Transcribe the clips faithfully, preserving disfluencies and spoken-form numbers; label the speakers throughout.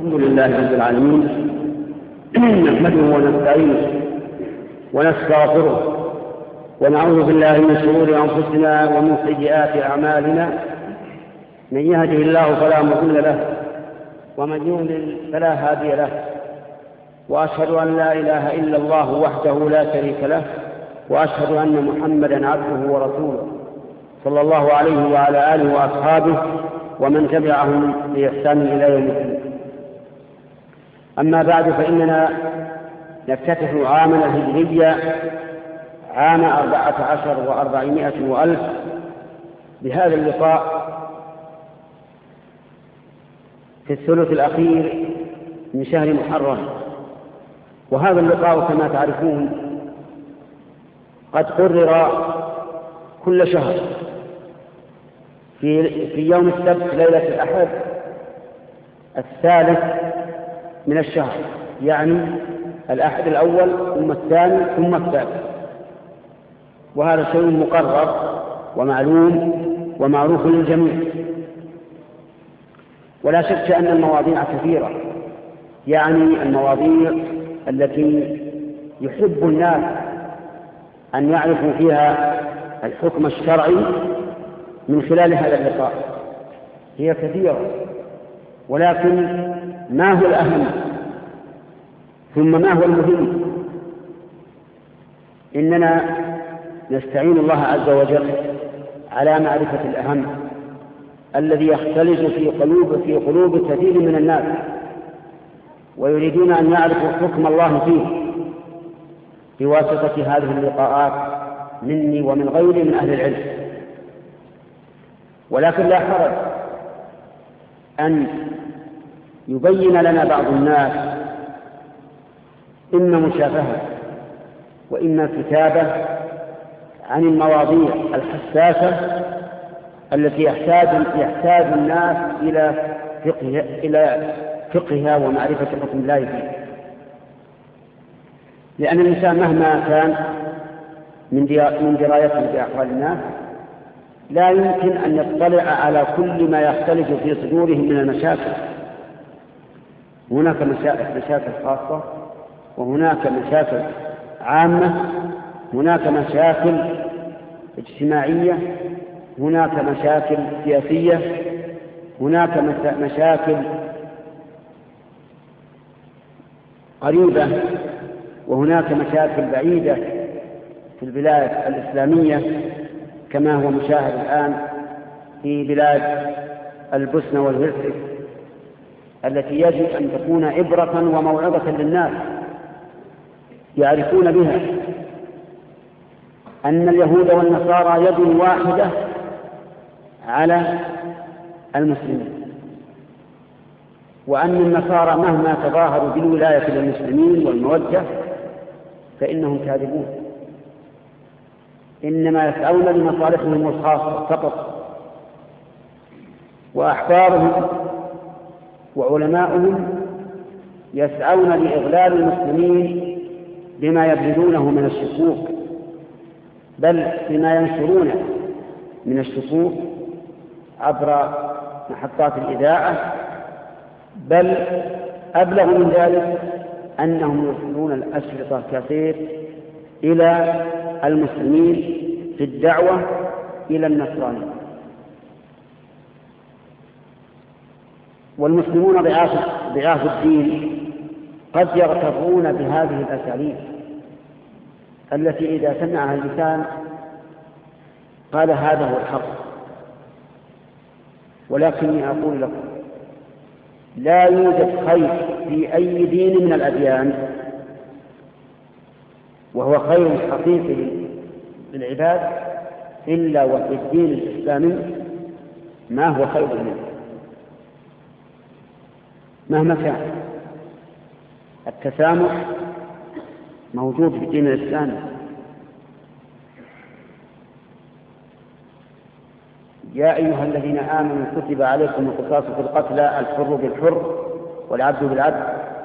Speaker 1: الحمد لله رب العالمين. نحمده ونستعينه ونستغفره ونعوذ بالله من شرور أنفسنا ومن سيئات أعمالنا. من يهده الله فلا مضل له ومن يضلل فلا هادي له، وأشهد أن لا إله إلا الله وحده لا شريك له، وأشهد أن محمدا عبده ورسوله صلى الله عليه وعلى آله وأصحابه ومن تبعهم بإحسان إلى يوم الدين. أما بعد، فإننا نفتتح عامنا الهجري عام أربعة عشر وأربعمائة وألف بهذا اللقاء في الثلث الأخير من شهر محرم. وهذا اللقاء كما تعرفون قد قرر كل شهر في في يوم السبت ليلة الأحد الثالث من الشهر، يعني الأحد الأول ثم الثاني ثم الثالث. وهذا شيء مقرر ومعلوم ومعروف للجميع. ولا شك أن المواضيع كثيرة، يعني المواضيع التي يحب الناس أن يعرفوا فيها الحكم الشرعي من خلال هذا اللقاء هي كثيرة، ولكن ما هو الأهم ثم ما هو المهم؟ إننا نستعين الله عز وجل على معرفة الأهم الذي يختلج في قلوب في قلوب كثير من الناس، ويريدون أن يعرفوا حكم الله فيه بواسطة هذه اللقاءات مني ومن غيري من أهل العلم. ولكن لا حرج أن يبين لنا بعض الناس إما مشافهة وإما كتابة عن المواضيع الحساسة التي يحتاج يحتاج الناس إلى فقه إلى فقهها ومعرفة حكم الله فيه. لأن الإنسان مهما كان من من درايته بأحوال الناس لا يمكن أن يطلع على كل ما يختلف في صدورهم من المشاكل. هناك مشاكل خاصة وهناك مشاكل عامة، هناك مشاكل اجتماعية، هناك مشاكل سياسية، هناك مشاكل قريبة، وهناك مشاكل بعيدة في البلاد الإسلامية كما هو مشاهد الآن في بلاد البوسنة والهرسك التي يجب أن تكون عبرة وموعظة للناس يعرفون بها أن اليهود والنصارى يد واحدة على المسلمين، وأن النصارى مهما تظاهروا بالولاية للمسلمين والمودة فإنهم كاذبون، إنما يسعون لمصالحهم الخاصة فقط. وأحبارهم وعلماؤهم يسعون لإغلال المسلمين بما يبذلونه من الشكوك، بل بما ينشرونه من الشكوك عبر محطات الإذاعة، بل أبلغ من ذلك أنهم يرسلون الأشرطة كثير إلى المسلمين في الدعوة إلى النصرانية. والمسلمون ضعاف الدين قد يغترون بهذه الأساليب التي إذا سمعها اللسان قال هذا هو الحق. ولكني أقول لكم لا يوجد خير في أي دين من الأديان، وهو خير حقيقي للعباد، إلا وفي الدين الإسلامي ما هو خير منه مهما كان. التسامح موجود في الدين الإسلامي. يا أيها الذين آمنوا كتب عليكم القصاص في القتلى، الحر بالحر والعبد بالعبد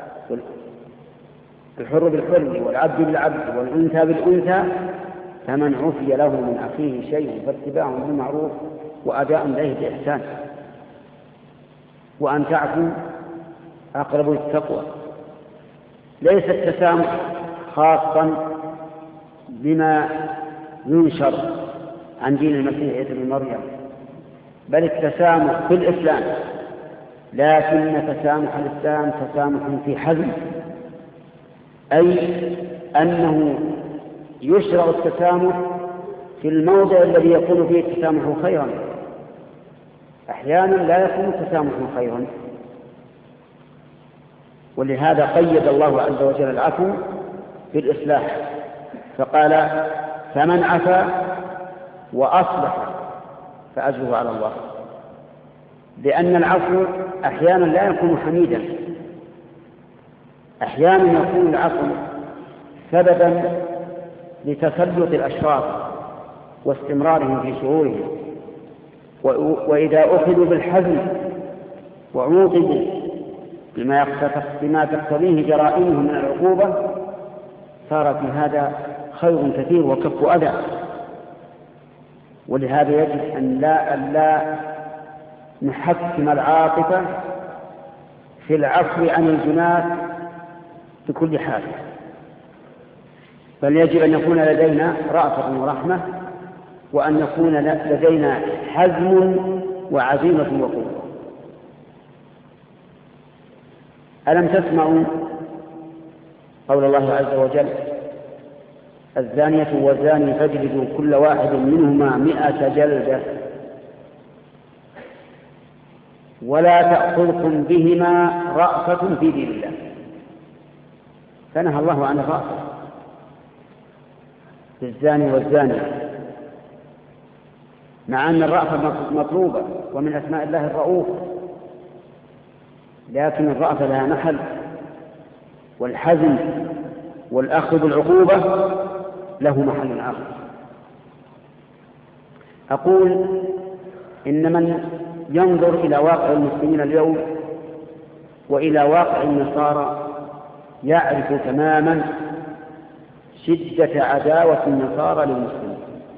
Speaker 1: الحر بالحر والعبد بالعبد والأنثى بالأنثى، فمن عفي له من أخيه شيء فاتباع بالمعروف وأداء إليه بإحسان، وأن تعفوا أقرب للتقوى. ليس التسامح خاصا بما ينشر عن دين المسيح ابن مريم، بل التسامح في الإسلام، لكن تسامح الإسلام تسامح في حزم، أي أنه يشرع التسامح في الموضع الذي يكون فيه التسامح خيرا. أحيانا لا يكون التسامح خيرا، ولهذا قيد الله عز وجل العفو في الإصلاح، فقال فمن عفا وأصلح فأجره على الله، لأن العفو أحيانا لا يكون حميدا، أحيانا يكون العفو سببا لتسلط الأشرار واستمرارهم في شرورهم، وإذا أخذوا بالحزم وعوقبوا بما تقتضيه جرائمهم من العقوبة صار في هذا خير كثير وكف أذى. ولهذا يجب أن لا, أن لا نحكم العاطفة في العفو عن الجنات بكل حال، بل يجب أن يكون لدينا رأفة ورحمة، وأن يكون لدينا حزم وعزيمة وقوة. ألم تسمعوا قول الله عز وجل الزانية والزاني فاجلدوا كل واحد منهما مئة جلدة ولا تأخذكم بهما رأفة في دين الله. فنهى الله عن الرأفة للزاني والزانية، مع أن الرأفة مطلوبة ومن أسماء الله الرؤوف، لكن الرأفة لها محل، والحزم والأخذ بالعقوبة له محل آخر. أقول إن من ينظر إلى واقع المسلمين اليوم وإلى واقع النصارى يعرف تماما شدة عداوة النصارى للمسلمين،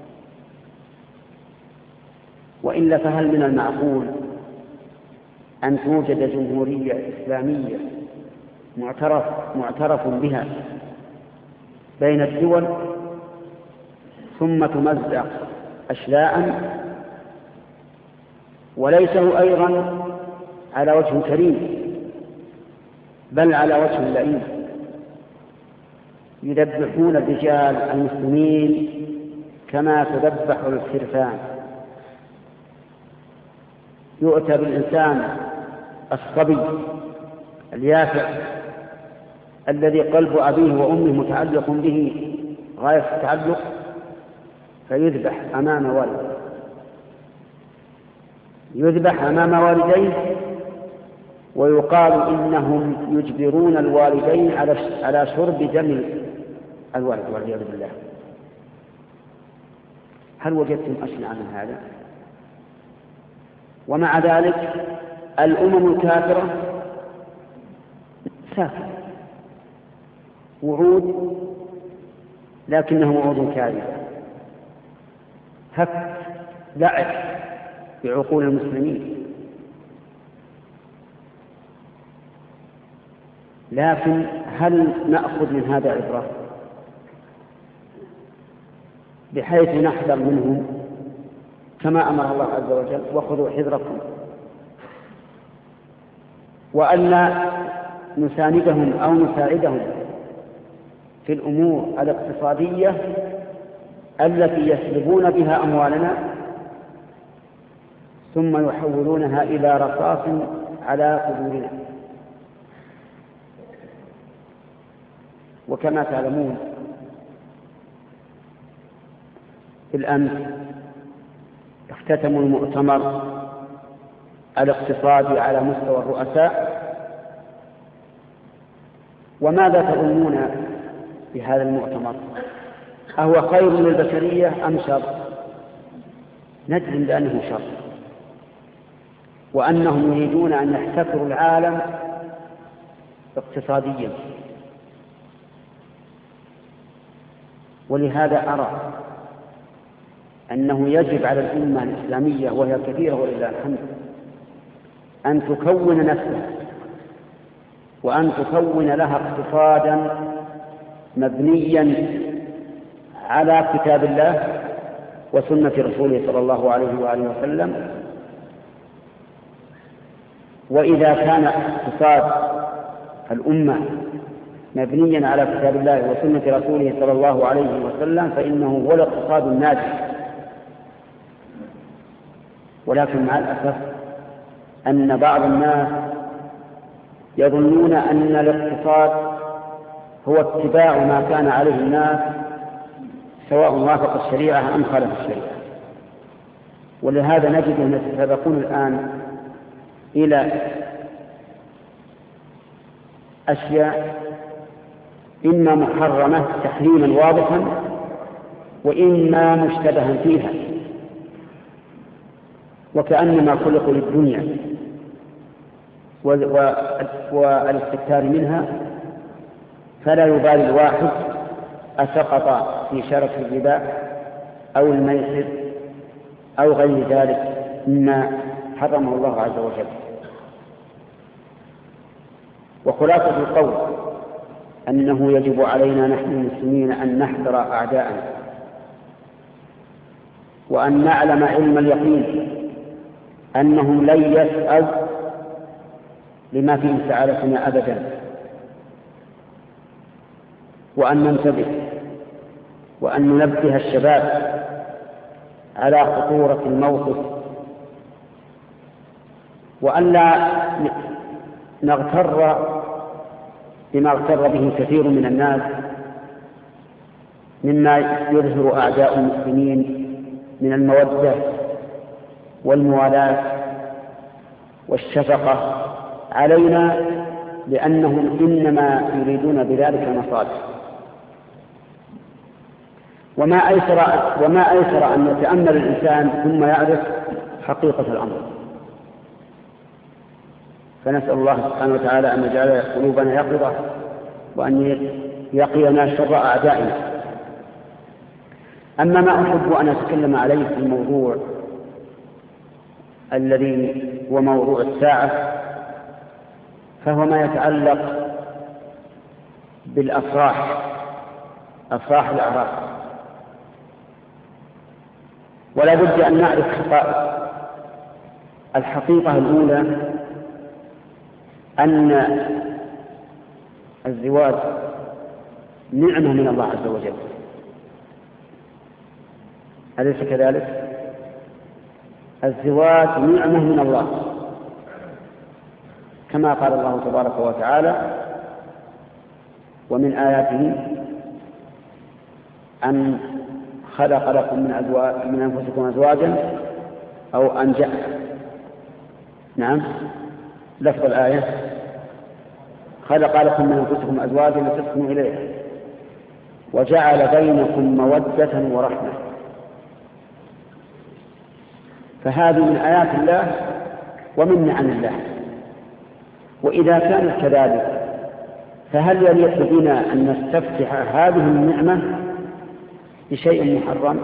Speaker 1: وإلا فهل من المعقول أن توجد جمهورية إسلامية معترف, معترف بها بين الدول ثم تمزق أشلاء، وليس أيضا على وجه كريم بل على وجه لئيم، يذبحون الرجال المسلمين كما تذبح الخرفان، يؤتى بالإنسان الصبي اليافع الذي قلب أبيه وأمه متعلق به غاية التعلق فيذبح أمام والده، يذبح أمام والديه، ويقال إنهم يجبرون الوالدين على شرب دم الولد والعياذ بالله. هل وجدتم أشنع من هذا؟ ومع ذلك الأمم الكافرة سافر وعود، لكنه وعود كاذبة، هك لعب بعقول المسلمين. لكن هل نأخذ من هذا عبرة بحيث نحذر منهم كما أمر الله عز وجل وخذوا حذركم، وألا نساندهم أو نساعدهم في الأمور الاقتصادية التي يسلبون بها أموالنا ثم يحولونها إلى رصاص على قبورنا؟ وكما تعلمون بالأمس اختتموا المؤتمر الاقتصادي على مستوى الرؤساء، وماذا تظنون بهذا المؤتمر؟ أهو خير للبشرية أم شر؟ ندري بأنه شر، وأنهم يريدون أن يحتكروا العالم اقتصاديا. ولهذا أرى أنه يجب على الأمة الإسلامية وهي كثيرة ولله الحمد أن تكون نفسها وأن تكون لها اقتصادا مبنيا على كتاب الله وسنة رسوله صلى الله عليه وآله وسلم. وإذا كان اقتصاد الأمة مبنيا على كتاب الله وسنة رسوله صلى الله عليه وسلم فإنه هو الاقتصاد الناجح. ولكن مع الأسف أن بعض الناس يظنون أن الاقتصاد هو اتباع ما كان عليه الناس سواء وافق الشريعة أم خالف الشريعة. ولهذا نجد أن يتسابقون الآن إلى أشياء إما محرمة تحريما واضحا وإما مشتبها فيها، وكأنما خلقوا للدنيا والاستكثار منها، فلا يبالي الواحد أسقط في شرك الربا أو الميسر أو غير ذلك مما حرمه الله عز وجل. وخلاصة القول أنه يجب علينا نحن المسلمين أن نحذر أعداءنا وأن نعلم علم اليقين أنهم لن يسأل لما فيه سعادتنا أبدا، وأن ننتبه وأن ننبه الشباب على خطورة الموقف، وأن لا نغتر بما اغتر به كثير من الناس مما يظهر أعداء المسلمين من المودة والموالاة والشفقة علينا، لأنهم إنما يريدون بذلك المصالح. وما أيسر, وما أيسر أن يتأمل الإنسان ثم يعرف حقيقة الأمر. فنسأل الله سبحانه وتعالى أن يجعل قلوبنا يقظة وأن يقينا شر أعدائنا. أما ما أحب أن أتكلم عليه في الموضوع الذي هو موضوع الساعة، فهو ما يتعلق بالأفراح، أفراح الأعراس. ولا بد أن نعرف حقائق. الحقيقة الأولى أن الزواج نعمة من الله عز وجل، أليس كذلك؟ الزواج نعمة من الله، كما قال الله تبارك وتعالى: ومن آياته أن خلق لكم من, أزواج من أنفسكم أزواجا أو أن جاء نعم لفظ الآية خلق لكم من أنفسكم أزواجا لتسكنوا إليها وجعل بينكم مودة ورحمة. فهذه من آيات الله ومن نعم الله. وإذا كانت كذلك فهل يليق بنا أن نستفتح هذه النعمة بشيء محرم؟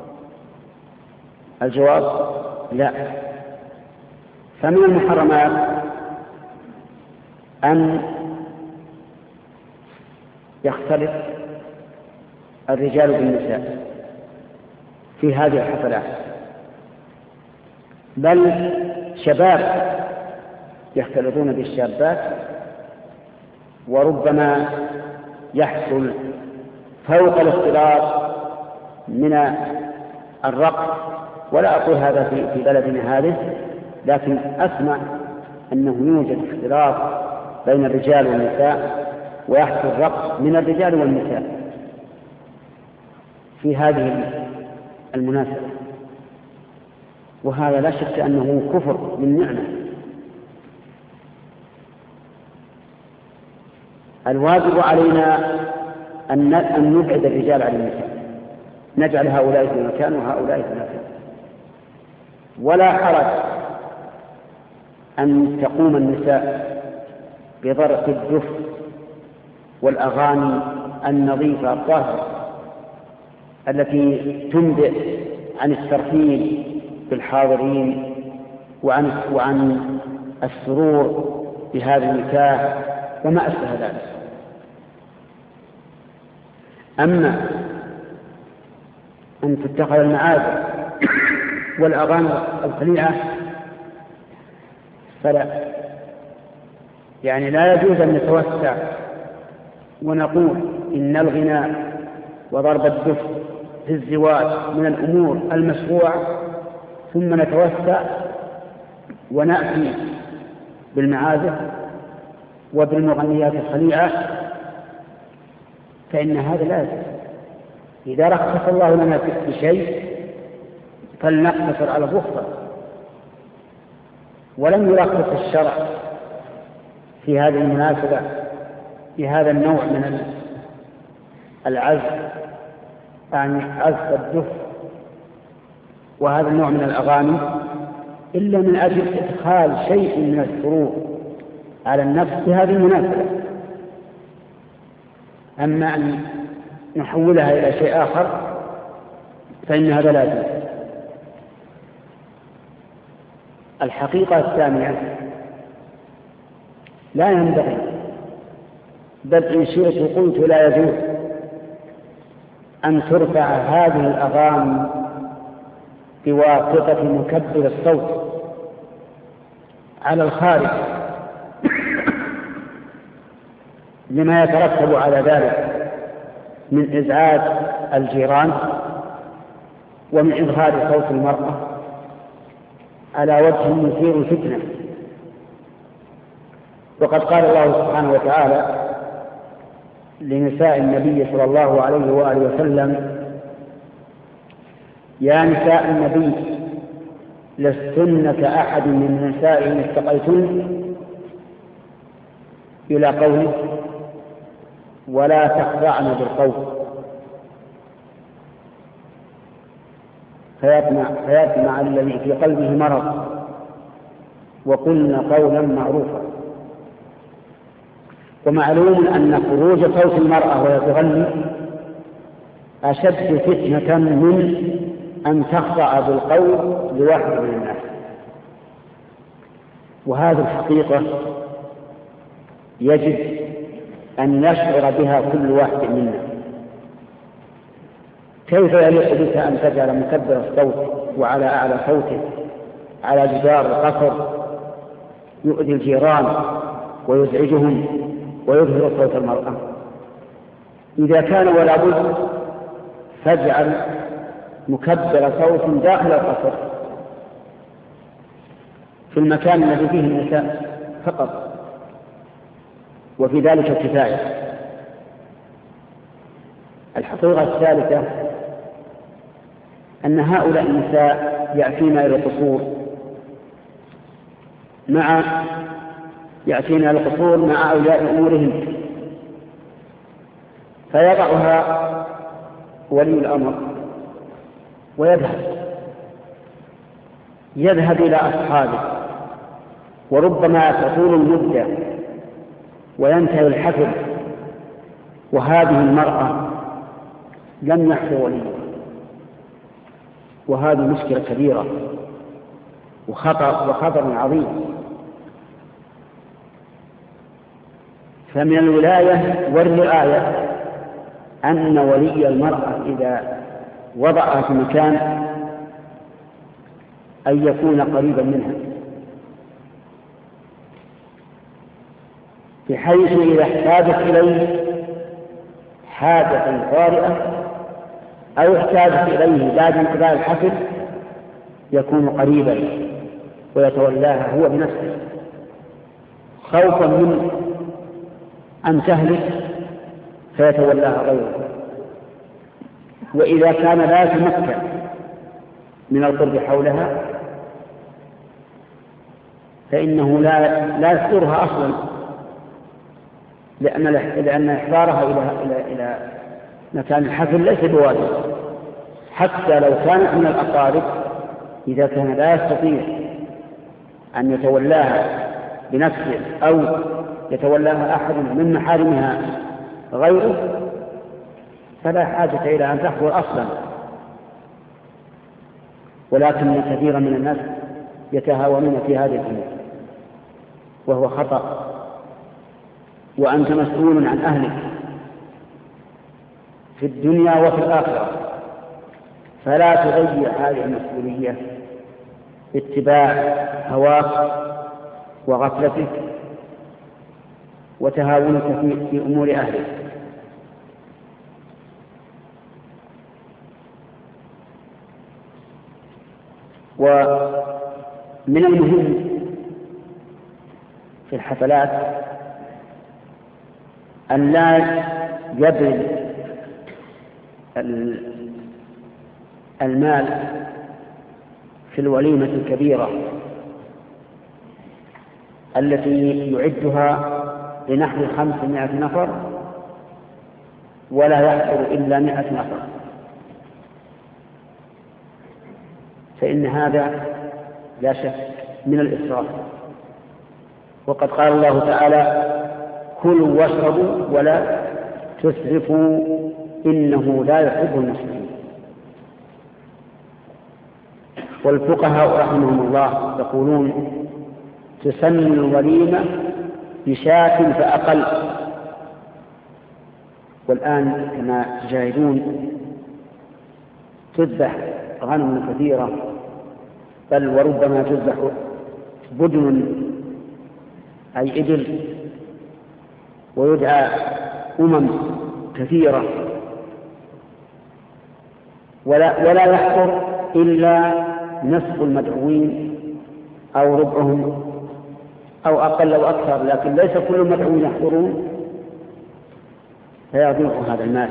Speaker 1: الجواب لا. فمن المحرمات أن يختلط الرجال بالنساء في هذه الحفلات، بل شباب يختلطون بالشابات، وربما يحصل فوق الاختلاط من الرقص. ولا أقول هذا في بلدنا هذه، لكن أسمع أنه يوجد اختلاط بين الرجال والنساء ويحصل رقص من الرجال والنساء في هذه المناسبة، وهذا لا شك أنه كفر من نعمة. الواجب علينا أن نبعد الرجال عن النساء، نجعل هؤلاء في مكان وهؤلاء في مكان. ولا حرج أن تقوم النساء بضرب الدف والأغاني النظيفة الطاهرة التي تنبئ عن الترحيب بالحاضرين وعن, وعن السرور بهذا النكاح وما أشبه ذلك. أما أن تتخذ المعازف والأغاني الخليعة فلا، يعني لا يجوز أن نتوسع ونقول إن الغناء وضرب الدف في الزواج من الأمور المشروعة ثم نتوسع ونأتي بالمعازف وبالمغنيات الخليعة، فإن هذا لا يجوز. إذا رخص الله لنا بشيء فلنقتصر على الرخصة، ولم يرخص الشرع في هذه المناسبة بهذا النوع من العزف، يعني عزف الدف وهذا النوع من الأغاني، إلا من أجل إدخال شيء من السرور على النفس في هذه المناسبة. أما أن نحولها إلى شيء آخر فإن هذا لا يجوز. الحقيقة الثانية، لا ينبغي، بل إن شئت قلت لا يجوز أن ترفع هذه الأغاني بواسطة مكبر الصوت على الخارج لما يترتب على ذلك من إزعاج الجيران ومن إظهار صوت المرأة على وجه مثير الفتنة. وقد قال الله سبحانه وتعالى لنساء النبي صلى الله عليه وآله وسلم: يا نساء النبي لستن كأحد من النساء إن اتقيتن، إلى قوله: ولا تخضعن بالقول فيطمع, فيطمع الذي في قلبه مرض وقلن قولا معروفا. ومعلوم أن خروج صوت المرأة وهي تغني أشد فتنة من أن تخضع بالقول لواحد من الناس، وهذه الحقيقة يجب أن يشعر بها كل واحد منا. كيف يليق بك أن تجعل مكبر الصوت وعلى أعلى صوته على جدار القصر يؤذي الجيران ويزعجهم ويظهر صوت المرأة؟ إذا كان ولا بد فاجعل مكبر صوت داخل القصر في المكان الذي فيه النساء فقط، وفي ذلك الكفاية. الحقيقة الثالثة أن هؤلاء النساء يأتين إلى القصور مع يأتين إلى القصور مع أولياء أمورهم، فيضعها ولي الأمر ويذهب يذهب إلى أصحابه، وربما تطول المدة وينتهي الحفل وهذه المرأة لم يحضر وليها، وهذه مشكلة كبيرة وخطر وخطر عظيم. فمن الولاية والرعاية أن ولي المرأة إذا وضعها في مكان أن يكون قريبا منها، بحيث إذا احتاجت إليه حاجة طارئة أو احتاجت إليه بعد انقضاء الحفل يكون قريبا ويتولاها هو بنفسه، خوفا من أن تهلك فيتولاها غيره. وإذا كان لا يتمكن من القرب حولها فإنه لا لا يحضرها أصلا، لأن لأن إحضارها إلى إلى إلى مكان الحفل ليس بواجب، حتى لو كانت من الأقارب. إذا كان لا يستطيع أن يتولاها بنفسه أو يتولاها أحد من محارمها غيره فلا حاجة إلى أن تحضر أصلا. ولكن كثيرا من الناس يتهاونون في هذه الأمور وهو خطأ. وأنت مسؤول عن أهلك في الدنيا وفي الآخرة، فلا تضيع هذه المسؤولية باتباع هواك وغفلتك وتهاونك في أمور أهلك. ومن المهم في الحفلات أن لا يبذل المال في الوليمة الكبيرة التي يعدها لنحو خمسمائة نفر ولا يحضر إلا مائة نفر، فإن هذا لا شك من الإسراف. وقد قال الله تعالى: كلوا واشربوا ولا تسرفوا إنه لا يحب المسرفين. والفقهاء رحمهم الله يقولون: تسمى الوليمة بشاة فأقل. والآن كما تشاهدون تذبح غنم كثيرة، بل وربما تذبح بدن أي إبل، ويدعى أمم كثيرة، ولا, ولا يحضر إلا نصف المدعوين أو ربعهم أو أقل أو أكثر، لكن ليس كل المدعوين يحضرون، فيضيع هذا المال.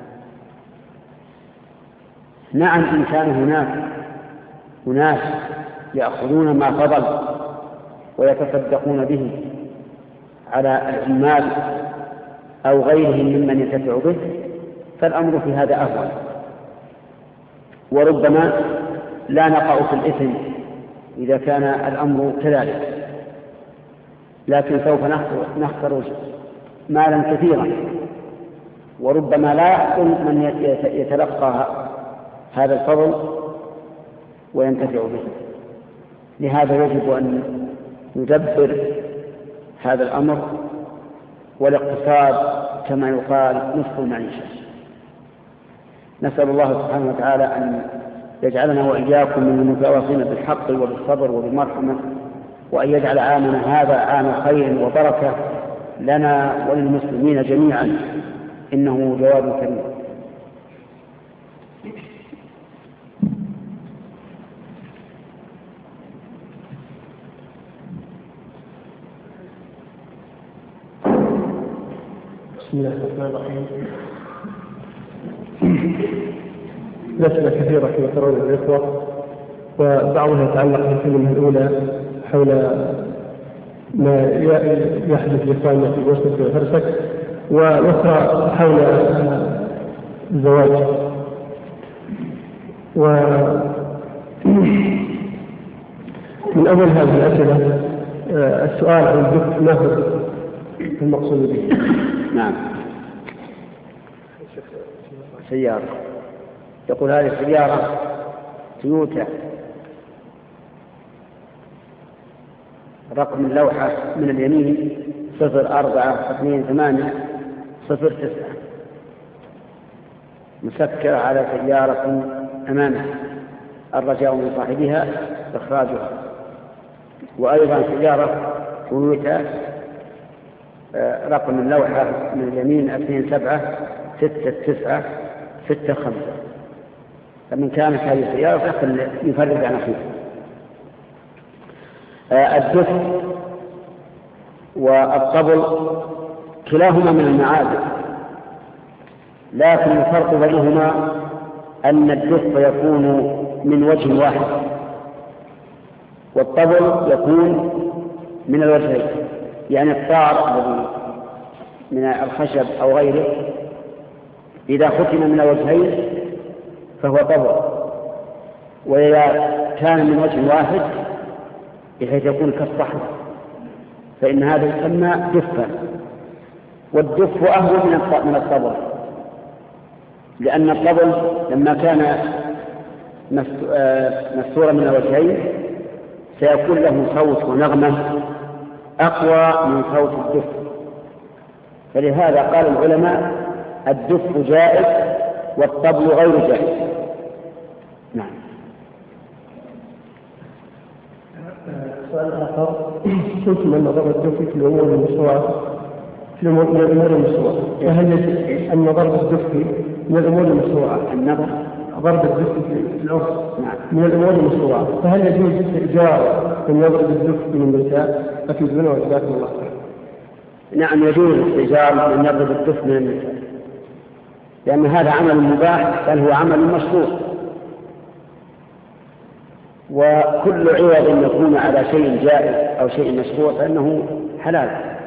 Speaker 1: نعم، إن كان هناك أناس يأخذون ما فضل ويتصدقون به على العمال أو غيرهم ممن ينتفع به، فالأمر في هذا أهون، وربما لا نقع في الإثم إذا كان الأمر كذلك، لكن سوف نخسر مالا كثيرا، وربما لا يحصل من يتلقى هذا الفضل وينتفع به. لهذا يجب أن ندبر هذا الأمر، والاقتصاد كما يقال نصف المعيشة. نسأل الله سبحانه وتعالى أن يجعلنا وإياكم من المتواصين بالحق وبالصبر وبالمرحمة، وأن يجعل عامنا هذا عام خير وبركة لنا وللمسلمين جميعا، إنه جواد كريم.
Speaker 2: بسم الله الرحمن الرحيم. أسئلة كثيرة كما ترون الإخوة، وبعضها يتعلق بالكلمة الأولى حول ما يحدث لإخواننا في بوسنة وهرسك، والأخرى حول الزواج. ومن أول هذه الأسئلة السؤال عن الدفء، ما هو المقصود به؟
Speaker 1: نعم، سيارة. يقول هذه السيارة تويوتا، رقم اللوحة من اليمين صفر أربعة اثنين ثمانية صفر تسعة، مسكرة على سيارة أمامها، الرجاء من صاحبها إخراجها. وأيضا سيارة تويوتا رقم اللوحة من اليمين اثنين سبعة ستة تسعة ستة خمسة. فمن كانت هذه السيارة يفرق عن أخيه. الدف والطبل كلاهما من المعازف، لكن الفرق بينهما أن الدف يكون من وجه واحد، والطبل يكون من الوجهين، يعني الطار الذي من الخشب أو غيره إذا ختم من الوجهين فهو طبل، وإذا كان من وجه واحد بحيث يكون كالصحن فإن هذا يسمى دفا. والدف أهون من الطبل، لأن الطبل لما كان مستورا من الوجهين سيكون له صوت ونغمة أقوى من صوت الدف، فلهذا قال العلماء الدف جائز والطبل غير جائز. نعم.
Speaker 2: سؤال آخر، قلت من نظر الدف في الأمور المشروعة في الأمور المشروعة، فهل يجب النظر بالدف من الأمور المشروعة؟
Speaker 1: النظر
Speaker 2: ضرب الدف في العرف من الأمور المشروعة، فهل يجوز استئجار من يضرب الدف من النساء؟ أفيدونا وجزاكم الله خير.
Speaker 1: نعم، يجوز استئجار من يضرب الدف من النساء، لأن هذا عمل مباح بل هو عمل مشروع، وكل عوض يكون على شيء جائز أو شيء مشروع فإنه حلال.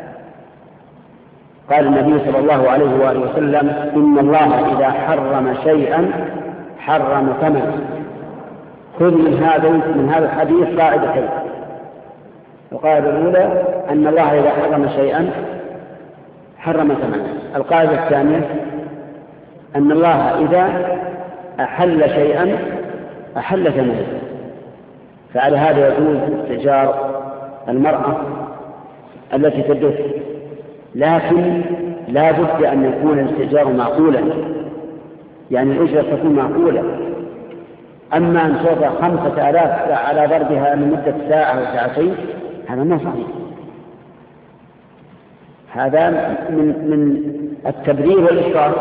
Speaker 1: قال النبي صلى الله عليه وآله وسلم إن الله إذا حرم شيئا حرم ثمنه. خذ من هذا من هذا الحديث قاعدتين. القاعدة الأولى أن الله إذا حرم شيئا حرم ثمنه. القاعدة الثانية أن الله إذا أحل شيئا أحل ثمنه. فعلى هذا يجوز استئجار المرأة التي تدف، لكن لا بد أن يكون الاستئجار معقولا، يعني الأجرة تكون معقولة. أما أن تعطى خمسة آلاف على ضربها لمدة ساعة أو ساعتين هذا ما صحيح. هذا من من التبرير والإسراف.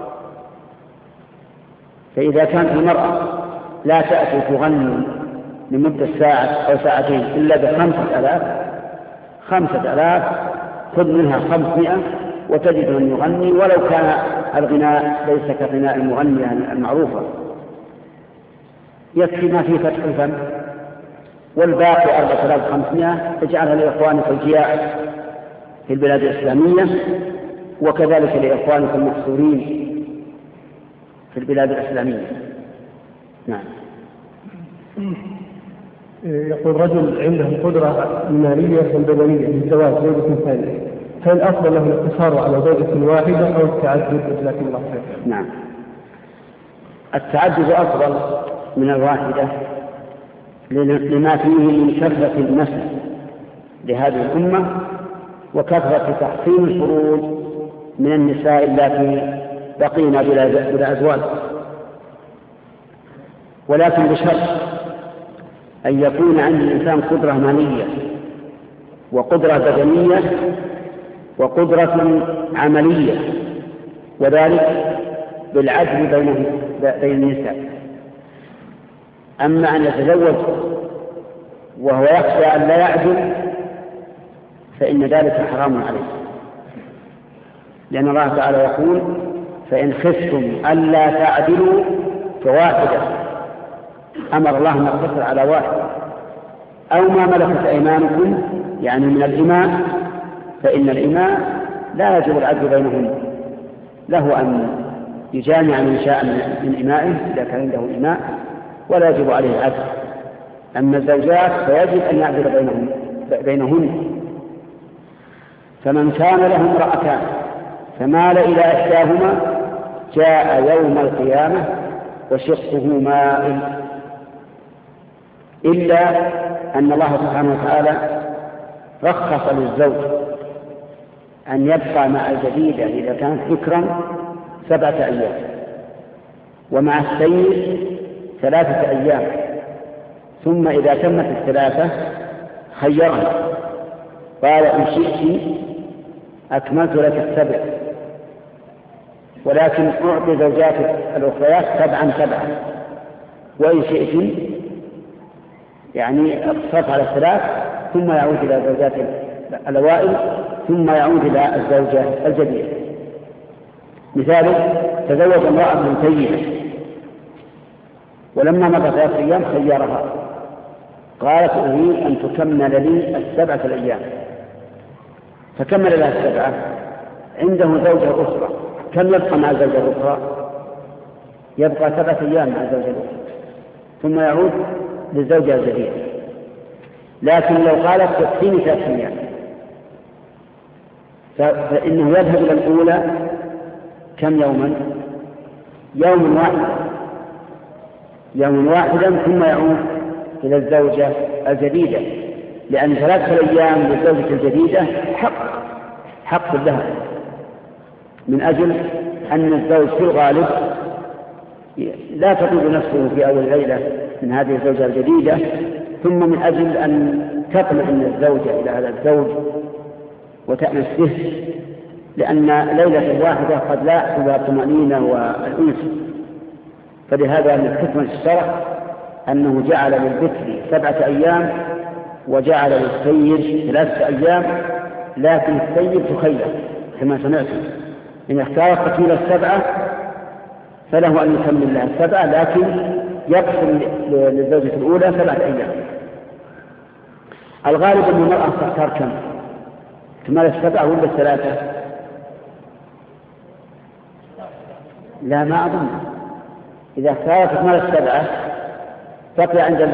Speaker 1: فإذا كانت المرأة لا تأتي تغني لمدة ساعة أو ساعتين إلا بخمسة آلاف خمسة آلاف خذ منها خمسمائة وتجد من يغني ولو كان الغناء ليس كغناء المغنية المعروفة، يكفي ما في فتح الفم، والباقي أربعة آلاف وخمسمائة تجعلها لإخوانك الجياع في البلاد الإسلامية، وكذلك لإخوانك المحصورين في البلاد الإسلامية. نعم.
Speaker 2: يقول رجل عنده القدرة المالية والبدنية للزواج زوجة ثانية، هل أفضل له الاقتصار على زوجة واحدة أو التعدد؟ جزاكم الله خير.
Speaker 1: نعم، التعدد أفضل من الواحدة لما فيه من كثرة النسل لهذه الأمة وكثرة تحصيل الفروج من النساء اللاتي بقينا بلا أزواج، ولكن بشرط أن يكون عند الإنسان قدرة مالية وقدرة بدنية وقدرة عملية، وذلك بالعدل بين النساء. أما أن يتزوج وهو يخشى أن لا يعدل فإن ذلك حرام عليه، لأن الله تعالى يقول فإن خفتم ألا تعدلوا فواحدة، أمر الله أن يقتصر على واحد، أو ما ملكت أيمانكم يعني من الإماء، فإن الإماء لا يجب العدل بينهم، له أن يجامع من شاء من إمائه إذا كان عنده إماء ولا يجب عليه العدل. أما الزوجات فيجب أن يعدل بينهم بينهن. فمن كان له امرأتان فمال إلى إحداهما جاء يوم القيامة وشقه مائل، إلا أن الله سبحانه وتعالى رخص للزوج أن يبقى مع الجديدة إذا كانت ذكرا سبعة أيام، ومع السيد ثلاثة أيام، ثم إذا تمت الثلاثة خيرها قال إن شئت أكملت لك السبع، ولكن أعطي زوجاتك الأخريات سبعا سبعا، وإن شئت يعني اقتصرت على الثلاث ثم يعود إلى زوجات الأوائل ثم يعود إلى الزوجة الجديدة. مثاله تزوج امرأة من سيدة ولما مضى ثلاثة أيام خيرها قالت أريد أن تكمل لي السبعة الأيام، فكمل لها السبعة، عنده زوجة أخرى، كم يبقى مع الزوجة الأخرى؟ يبقى سبعة أيام مع الزوجة الأخرى ثم يعود للزوجة الجديدة. لكن لو قالت تكفيني ثلاثة أيام فإنه يذهب إلى الأولى كم يوما؟ يوم واحد يوم واحدا ثم يعود إلى الزوجة الجديدة، لأن ثلاثة أيام للزوجة الجديدة حق حق لها من أجل أن الزوج في الغالب لا تطيب نفسه في أول ليلة من هذه الزوجة الجديدة، ثم من أجل أن تطمئن الزوجة إلى هذا الزوج وتأنس به، لأن ليلة واحدة قد لا يحصل الطمأنينة والأنس. فلهذا من حكمة الشرع أنه جعل للذكر سبعة أيام وجعل للسيد ثلاثة أيام، لكن السيد تخير كما سمعتم، إن اختار قتيل السبعة فله أن يكمل لها السبعة، لكن يقسم للزوجة الأولى سبعة أيام. الغالب أن المرأة تختار كم؟ كمال السبعة ولا الثلاثة؟ لا، ما أظن. إذا اختارت كمال السبعة تقي عند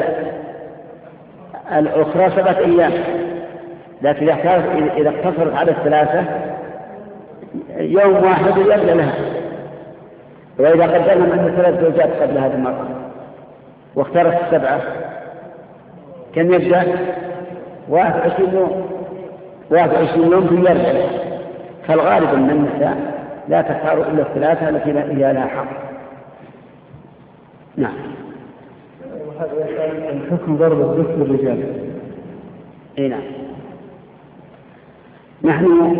Speaker 1: الأخرى سبعة أيام، لكن إذا اقتصرت على الثلاثة يوم واحد يبدأ لها. وإذا قدرنا أن ثلاث زوجات قبل هذه المرأة واختارت السبعة كم يبدأ؟ واحد وعشرين يوم، واحد وعشرين يوم في يرجع. فالغالب أن النساء لا تختار إلا الثلاثة التي هي لها حق. نعم.
Speaker 2: وهذا يسأل عن حكم ضرب الذكر للرجال.
Speaker 1: اي نعم. نحن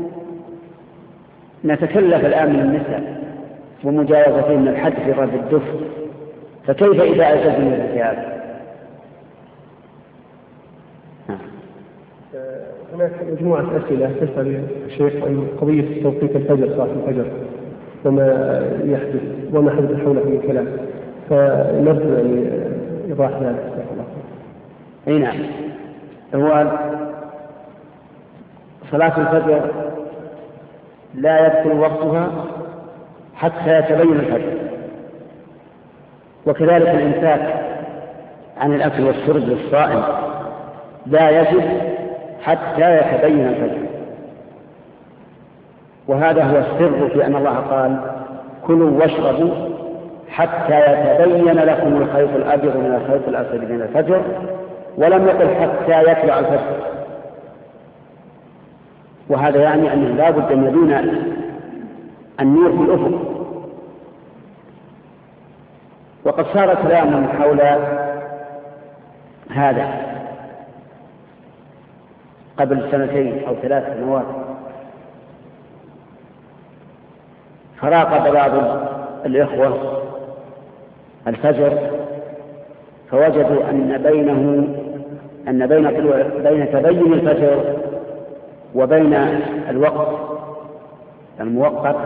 Speaker 1: نتكلف الآن من النساء ومجاوزتهم من الحد في ضرب الدف، فكيف إذا أعتزلوا الرجال؟
Speaker 2: هناك مجموعة أسئلة تسأل الشيخ عن قضية توقيت الفجر، صلاة الفجر، وما يحدث وما حدث حوله من كلام، فنرجو يعني إيضاح ذلك.
Speaker 1: أي نعم. هو صلاة الفجر لا يدخل وقتها حتى يتبين الفجر، وكذلك الإمساك عن الأكل والشرب للصائم لا يجب حتى يتبين الفجر. وهذا هو السر في أن الله قال كلوا واشربوا حتى يتبين لكم الخيط الأبيض من الخيط الأسود من الفجر، ولم يقل حتى يطلع الفجر. وهذا يعني أنه لا بد أن يبين النور في الأفق. وقد صار كلام حول هذا قبل سنتين أو ثلاث سنوات، فراقب بعض الإخوة الفجر فوجدوا أن بينه أن بين بين تبين الفجر وبين الوقت الموقت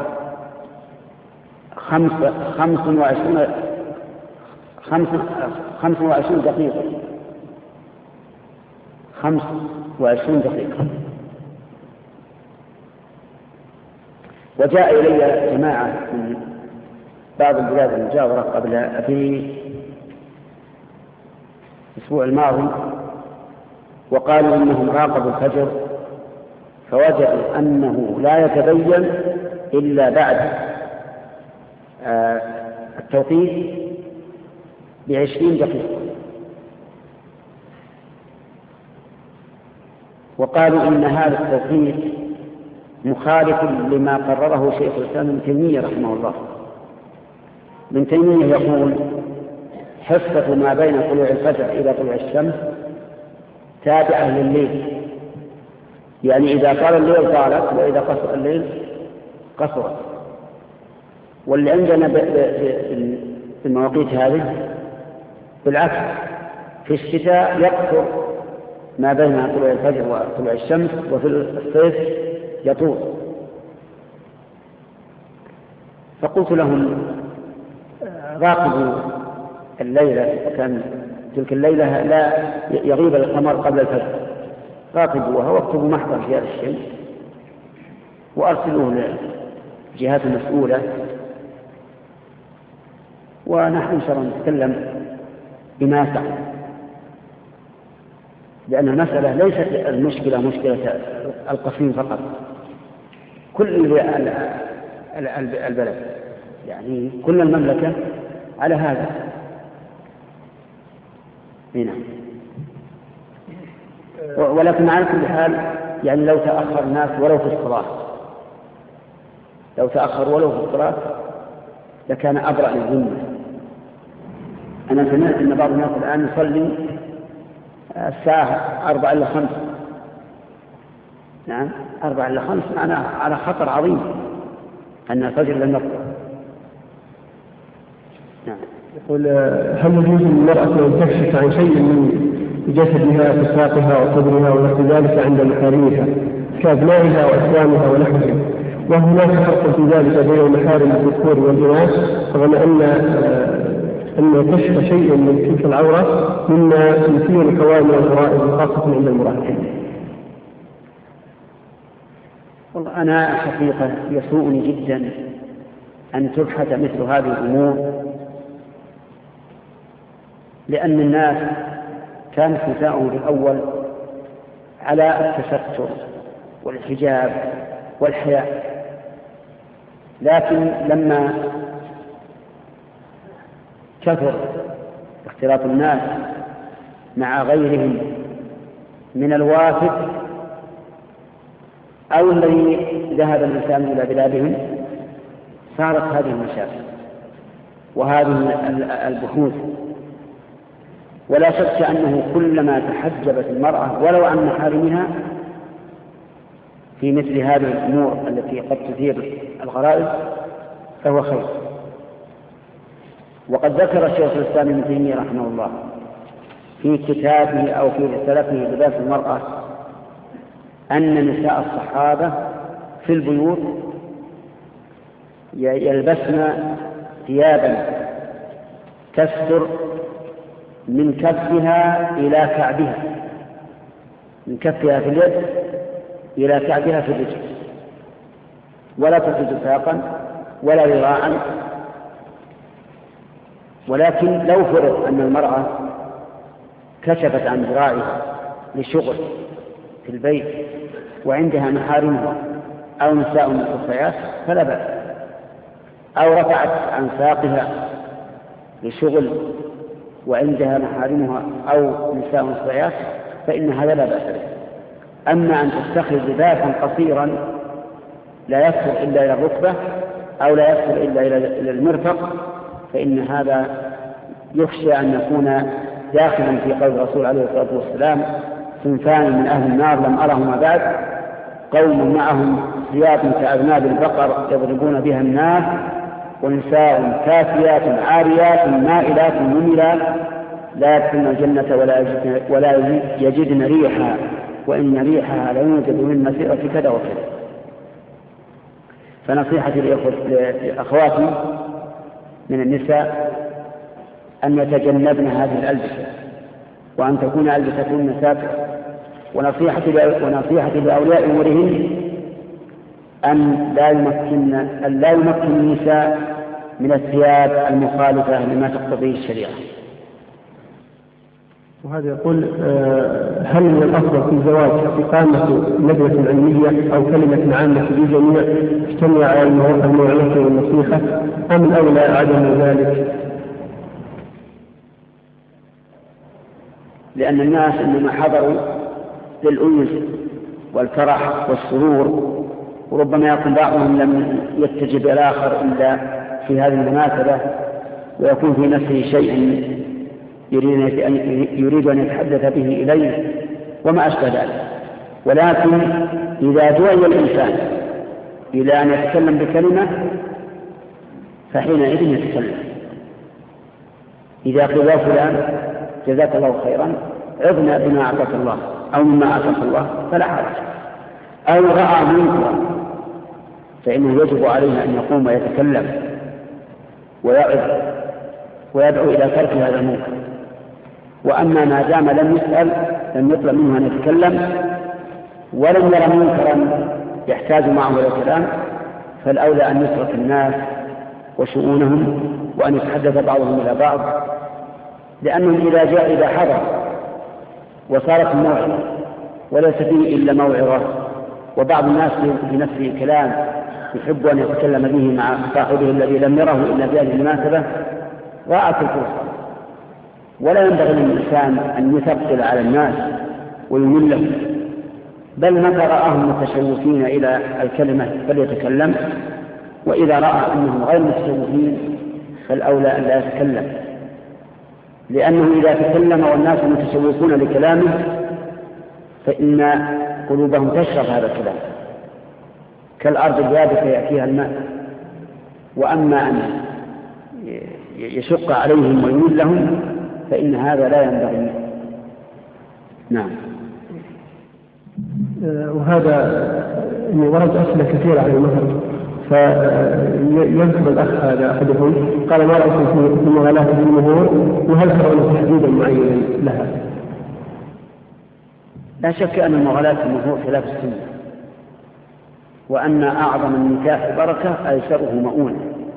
Speaker 1: خمس خمس وعشرون خمس خمس وعشرون دقيقة خمس وعشرون دقيقة. وجاء إلي جماعة من بعض البلاد المجاورة قبل في الأسبوع الماضي وقالوا إنهم راقبوا الفجر فوجدوا أنه لا يتبين إلا بعد التوقيت بعشرين دقيقة. وقالوا إن هذا التوقيت مخالف لما قرره شيخ الإسلام ابن تيمية رحمه الله. ابن تيمية يقول حصة ما بين طلوع الفجر إلى طلوع الشمس تابعة لليل، يعني إذا طال الليل طالت وإذا قصر الليل قصرت. واللي عندنا في المواقيت هذه بالعكس، في الشتاء يقصر ما بين طلوع الفجر وطلوع الشمس، وفي الصيف يطول. فقلت لهم راقبوا الليلة، كان تلك الليلة لا يغيب القمر قبل الفجر، راقبوها واكتبوا محضر في هذا الشيء وأرسلوه للجهات المسؤولة، ونحن إن شاء الله نتكلم بما يسع، لأن المسألة ليست المشكلة مشكلة القصيم فقط، كل البلد يعني كل المملكة على هذا. هنا ولكن على كل حال يعني لو تأخر الناس ولو في الصلاة لو تأخر ولو في الصلاة لكان أبرأ للذمة. أنا سمعت أن بعض الناس الآن يصلي الساعة أربع إلى خمس، نعم أربع إلى خمس، معناه على خطر عظيم أن الفجر لم يطلع.
Speaker 2: نعم. يقول هل يجوز للمرأة أن تكشف عن شيء من جسدها كساقها وصدرها ونحو ذلك عند محارمها كأبنائها وأكوانها ونحوهم، وهناك فرق في ذلك بين محارم الذكور والإناث، رغم أن أن كشف شيء من تلك العورة مما يثير الحوامل والغرائز خاصة عند المراهقين؟
Speaker 1: والله أنا حقيقة يسوءني جدا أن تبحث مثل هذه الأمور، لأن الناس كانت نساؤهم في الأول على التستر والحجاب والحياء، لكن لما كثر اختلاط الناس مع غيرهم من الوافد أو الذي ذهب الإنسان إلى بلادهم، صارت هذه المشاكل وهذه البحوث. ولا شك أنه كلما تحجبت المرأة ولو عن محارمها في مثل هذه الأمور التي قد تثير الغرائز فهو خير. وقد ذكر الشيخ الإسلام ابن تيمية رحمه الله في كتابه أو في رسالته لباس المرأة أن نساء الصحابة في البيوت يلبسن ثيابا تستر من كفها إلى كعبها، من كفها في اليد إلى كعبها في الرجل، ولا تخرج ساقا ولا ذراعا. ولكن لو فرض أن المرأة كشفت عن ذراعها لشغل في البيت وعندها محارمها أو نساء مخصيات فلا بأس، أو رفعت عن ساقها لشغل وعندها محارمها أو نساء مخصيات فإن هذا لا بأس به. أما أن تتخذ لباسا قصيرا لا يصل إلا إلى الركبة أو لا يصل إلا إلى المرفق فإن هذا يخشى أن يكون داخلا في قول الرسول عليه الصلاة والسلام: صنفان من أهل النار لم أرهما بعد، قوم معهم ثياب كأذناب البقر يضربون بها الناس، ونساء كاسيات عاريات مائلات مميلات لا يدخلن الجنة ولا يجدن, ولا يجدن ريحها وإن ريحها لا يوجد من مسيرة كذا وكذا. فنصيحتي لأخواتي من النساء أن يتجنبن هذه الألبسة وأن تكون ألبستهن ساترة. ونصيحتي ونصيحتي لأولياء أمورهن أن لا يمكن أن لا يمكن النساء من الثياب المخالفة لما تقتضيه الشريعة.
Speaker 2: وهذا يقول هل من الأفضل في الزواج إقامة ندوة علمية أو كلمة عامة للجميع تجتمع على الموعظة والنصيحة، أم الأولى عدم ذلك؟
Speaker 1: لأن الناس إنما حضروا للأنس والفرح والسرور، وربما يكون بعضهم لم يتجب الآخر إلا في هذه المناسبة ويكون في نفسه شيء يريد أن يتحدث به إليه وما أشبه ذلك. ولكن إذا دعي الإنسان إلى أن يتكلم بكلمة فحينئذ يتكلم. إذا قيل فلان جزاك الله خيرا عظنا بما أعطاك الله أو مما أعطاك الله فلا حرج، أو رأى منكرا فإنه يجب عليه أن يقوم ويتكلم ويعظ ويدعو إلى ترك هذا المنكر. وأما ما دام لم يسأل لم يطلب منه أن يتكلم ولم يرى منكرا يحتاج معه إلى الكلام فالأولى أن يترك الناس وشؤونهم وأن يتحدث بعضهم إلى بعض، لأنهم إذا جاء إذا حضر وصارت الموعظة وليس فيه إلا موعظة وبعض الناس في نفسه كلام يحب أن يتكلم به مع صاحبه الذي لم يره إلا في هذه المناسبة ضاعت الفرصة. ولا ينبغي للإنسان أن يثقل على الناس ويملهم، بل متى رآهم متشوفين إلى الكلمة فليتكلم، وإذا رأى أنهم غير متشوفين فالأولى أن لا يتكلم، لأنه إذا تكلم والناس متشوفون لكلامه فإن قلوبهم تشرب هذا الكلام كالأرض اليابسة يأتيها الماء. وأما أن يشق عليهم ويميل لهم فإن هذا لا ينبغي. نعم.
Speaker 2: وهذا ورد أسئلة كثيرة عن المهر، فيذكر الأخ هذا أحدهم قال ما رأيكم في المغالاة بالمهور وهل ترون تحديدا معينا لها؟
Speaker 1: لا شك أن المغالاة بالمهور خلاف السنة، وأن أعظم النكاح بركة أيسره مؤونة،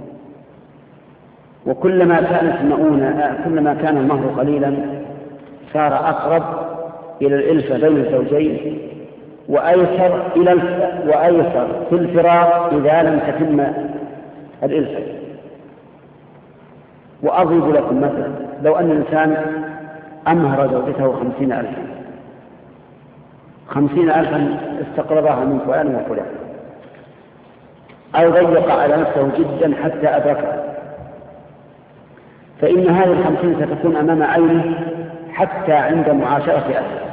Speaker 1: وكلما كانت المؤونة كلما كان المهر قليلا صار أقرب إلى الإلفة بين الزوجين وأيسر إلى وأيسر في الفراق إذا لم تتم الإلفة. وأضرب لكم مثلا، لو أن الإنسان أمهر زوجته خمسين ألفا خمسين ألفا استقرضها من فلان وفلان، أو ضيق على نفسه جدا حتى أدركه، فإن هذه الخمسين ستكون أمام عينه حتى عند معاشرة أهله،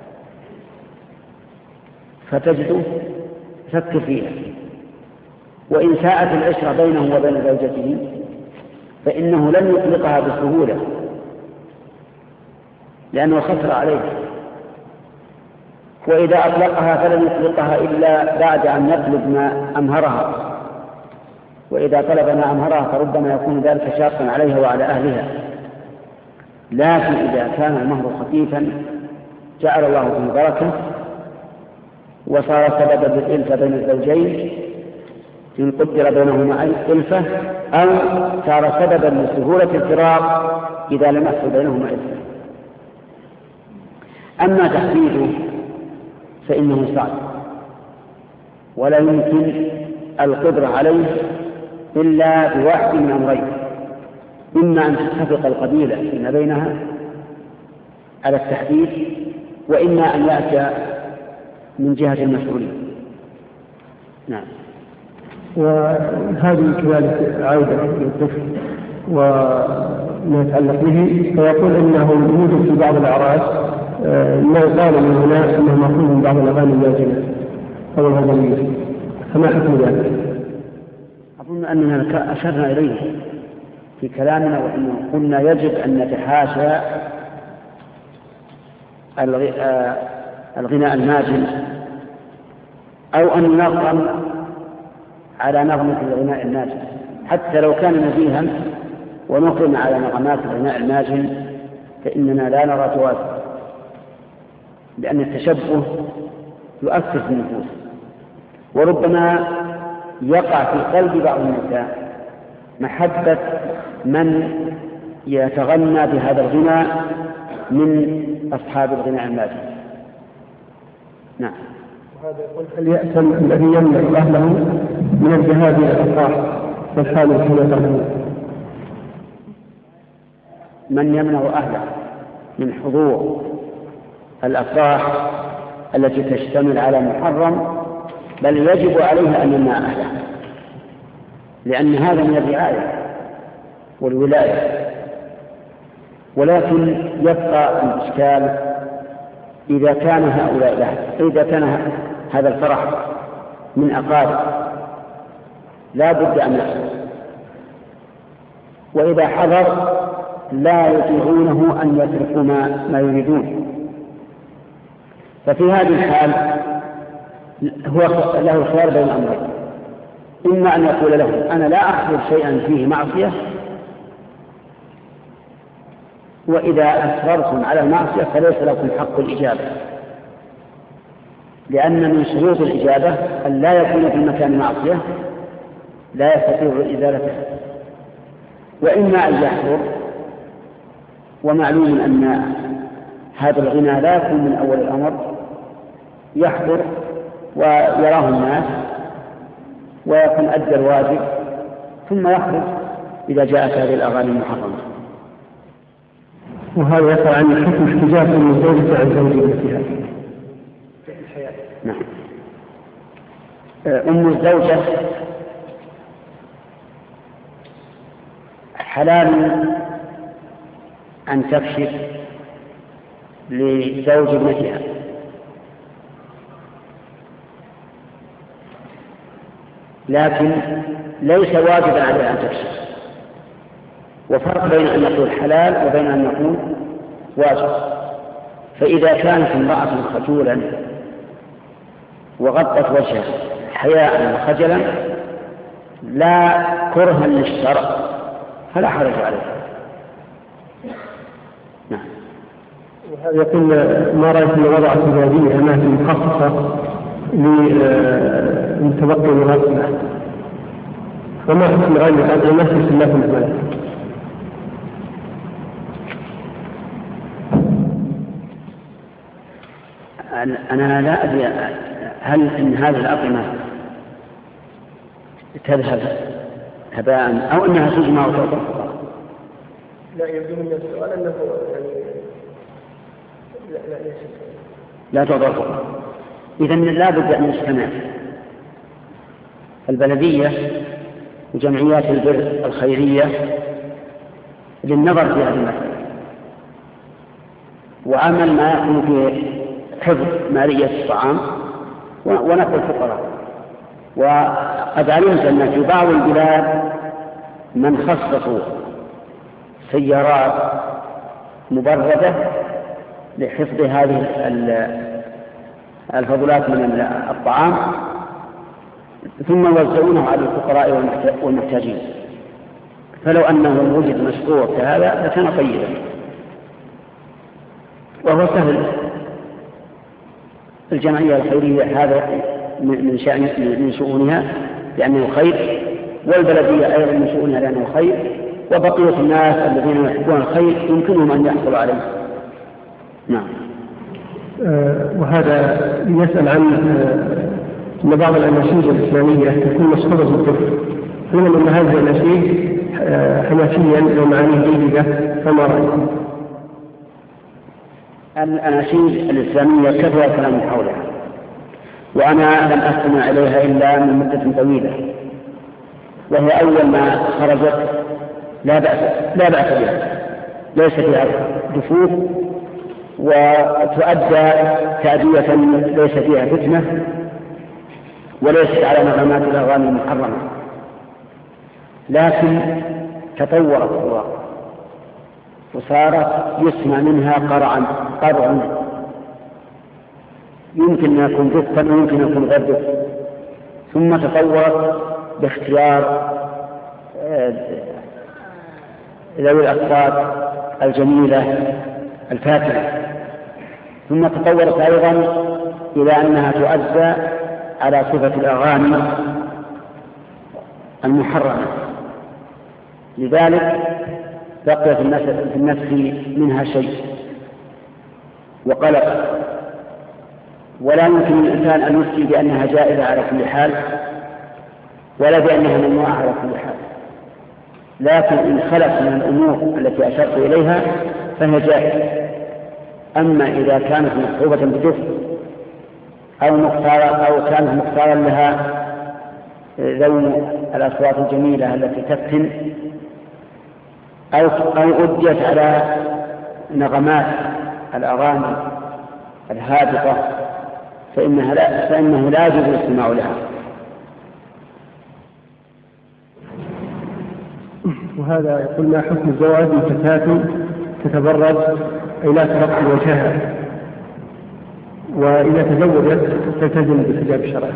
Speaker 1: فتجد فكر فيها. وإن ساءت العشرة بينه وبين زوجته فإنه لن يطلقها بسهولة لأنه خسر عليه، وإذا أطلقها فلن يطلقها إلا بعد أن يطلب ما أمهرها، وإذا طلب ما أمهرها فربما يكون ذلك شاقا عليها وعلى أهلها. لكن إذا كان المهر خفيفا جعل الله فيه بركة وصار سببا للإلفة بين الزوجين إن قدر بينهما إلفة، أو صار سببا لسهولة الفراق إذا لم يحصل بينهما إلفة. أما تحديده فإنه صعب ولا يمكن القدرة عليه إلا بواحد من أمرين: إما أن تتفق القبيلة فيما بينها على التحديد، وإما أن يأتي من جهة المسؤولين. نعم.
Speaker 2: وهذه كذلك عودة للطفل وما يتعلق به، فيقول إنه يوجد في بعض الأعراس ما يقال من هنا أنه مأخوذ من بعض الأغاني اللاجئة أو الهضمية، فما حكم ذلك؟
Speaker 1: أظن أننا أشرنا إليه في كلامنا، وأنه قلنا يجب أن نتحاشى الغناء الماجن أو أن ننظم على نغمة الغناء الماجن حتى لو كان نزيها، ونقم على نغمات الغناء الماجن فإننا لا نرى جوازا، لأن التشبه يؤثر في النفوس، وربما يقع في قلب بعض النساء محبة من يتغنى بهذا الغناء من أصحاب الغناء الماجن. نعم.
Speaker 2: وهذا يقول: هل يأثم الذي يمنع أهله من الذهاب إلى الأفراح والحال كما تقول؟
Speaker 1: من يمنع أهله من حضور الأفراح التي تشتمل على محرم بل يجب عليها أن يمنع أهله، لأن هذا من الرعاية والولاية. ولكن يبقى الإشكال إذا كان هؤلاء إذا كان هذا الفرح من أقارب لا بد أن يحضر، وإذا حضر لا يطيعونه أن يتركوا ما, ما يريدون، ففي هذه الحال هو له خيار بين الأمرين: إما أن يقول لهم أنا لا أحضر شيئا فيه معصية، وإذا أصررتم على المعصية فليس لكم حق الإجابة، لأن من شروط الإجابة أن لا يكون في المكان معصية لا يستطيع إزالتها. وإما أن يحضر، ومعلوم أن هذا الغنى لا يكون من أول الأمر، يحضر ويراه الناس ويكون أدى الواجب ثم يخرج إذا جاءت هذه الأغاني المحرمة.
Speaker 2: وهذا يقع عن حكم احتجاج من زوجة عن زوجها.
Speaker 1: نعم. أم الزوجة حلال أن تكشف لزوج ابنتها، لكن ليس واجبا عليها أن تكشف، وفرق بين أن نقول حلال وبين أن نقول واجب. فإذا كانت امرأة خجولا وغطت وجهها حياء وخجلا لا كرها للشرع فلا حرج عليها. نعم.
Speaker 2: وهذا يقول ما رأيت أن وضعت هذه أماكن مخصصة لمتبقي الغسلة، وما حكم غير هذا المسجد الله في المسجد؟
Speaker 1: أنا لا أدري هل إن هذه الأطعمة تذهب هباء أو أنها تجمع وتطلق.
Speaker 2: لا يبدو من السؤال أنه يعني لا لا
Speaker 1: لا تطلق. إذن لا بد أن يستمع البلدية وجمعيات البر الخيرية للنظر في هذه المسألة وعمل ما يكون في حفظ مالية الطعام ونقل الفقراء. وقد علمت أن في بعض البلاد من خصصوا سيارات مبردة لحفظ هذه الفضلات من الطعام ثم يوزعونه على الفقراء والمحتاجين، فلو أنه وجد مشروع كهذا لكان طيبا وهو سهل. الجمعية الخيرية هذا من شأن من شؤونها لأنه خير، والبلدية أيضا من شؤونها لأنه خير، وبقية الناس الذين يحبون الخير يمكنهم أن يحصلوا عليه. نعم.
Speaker 2: آه وهذا يسأل عن أن آه بعض الأناشيد الإسلامية تكون مصحوبة بالكفر، حينما أن هذه الأناشيد آه حنفيا ومعانيه جيدة، فما رأيكم؟
Speaker 1: الأناشيد الإسلامية كثر الكلام حولها، وأنا لم أستمع إليها إلا من مدة طويلة، وهي أول ما خرجت لا بأس لا بأس بها، ليس فيها دفوف وتؤدى تأدية ليس فيها فتنة وليست على نغمات الأغاني المحرمة، لكن تطورت الصورة وصارت يسمع منها قرعا قرع، يمكن أن يكون دفا ويمكن أن يكون غير دف، ثم تطورت باختيار ذوي الأصوات الجميلة الفاتحة، ثم تطورت أيضا إلى أنها تؤدى على صفة الأغاني المحرمة، لذلك بقي في النفس منها شيء وقلق، ولا يمكن للإنسان أن يفتي بأنها جائزة على كل حال ولا بأنها ممنوعة على كل حال، لكن إن خلت من الأمور التي أشرت إليها فهي جائزة. أما إذا كانت مصحوبة بدف أو مختارة أو كانت مختارا لها ذوي الأصوات الجميلة التي تفتن أو أو أديت على نغمات الأغاني الهادفة فإنها لا فإنه لا يجوز الاستماع لها.
Speaker 2: وهذا يقول ما حكم الزواج من فتاة تتبرج أي لا تغطي وجهها، وإذا تزوجت تلتزم بالحجاب الشرعي؟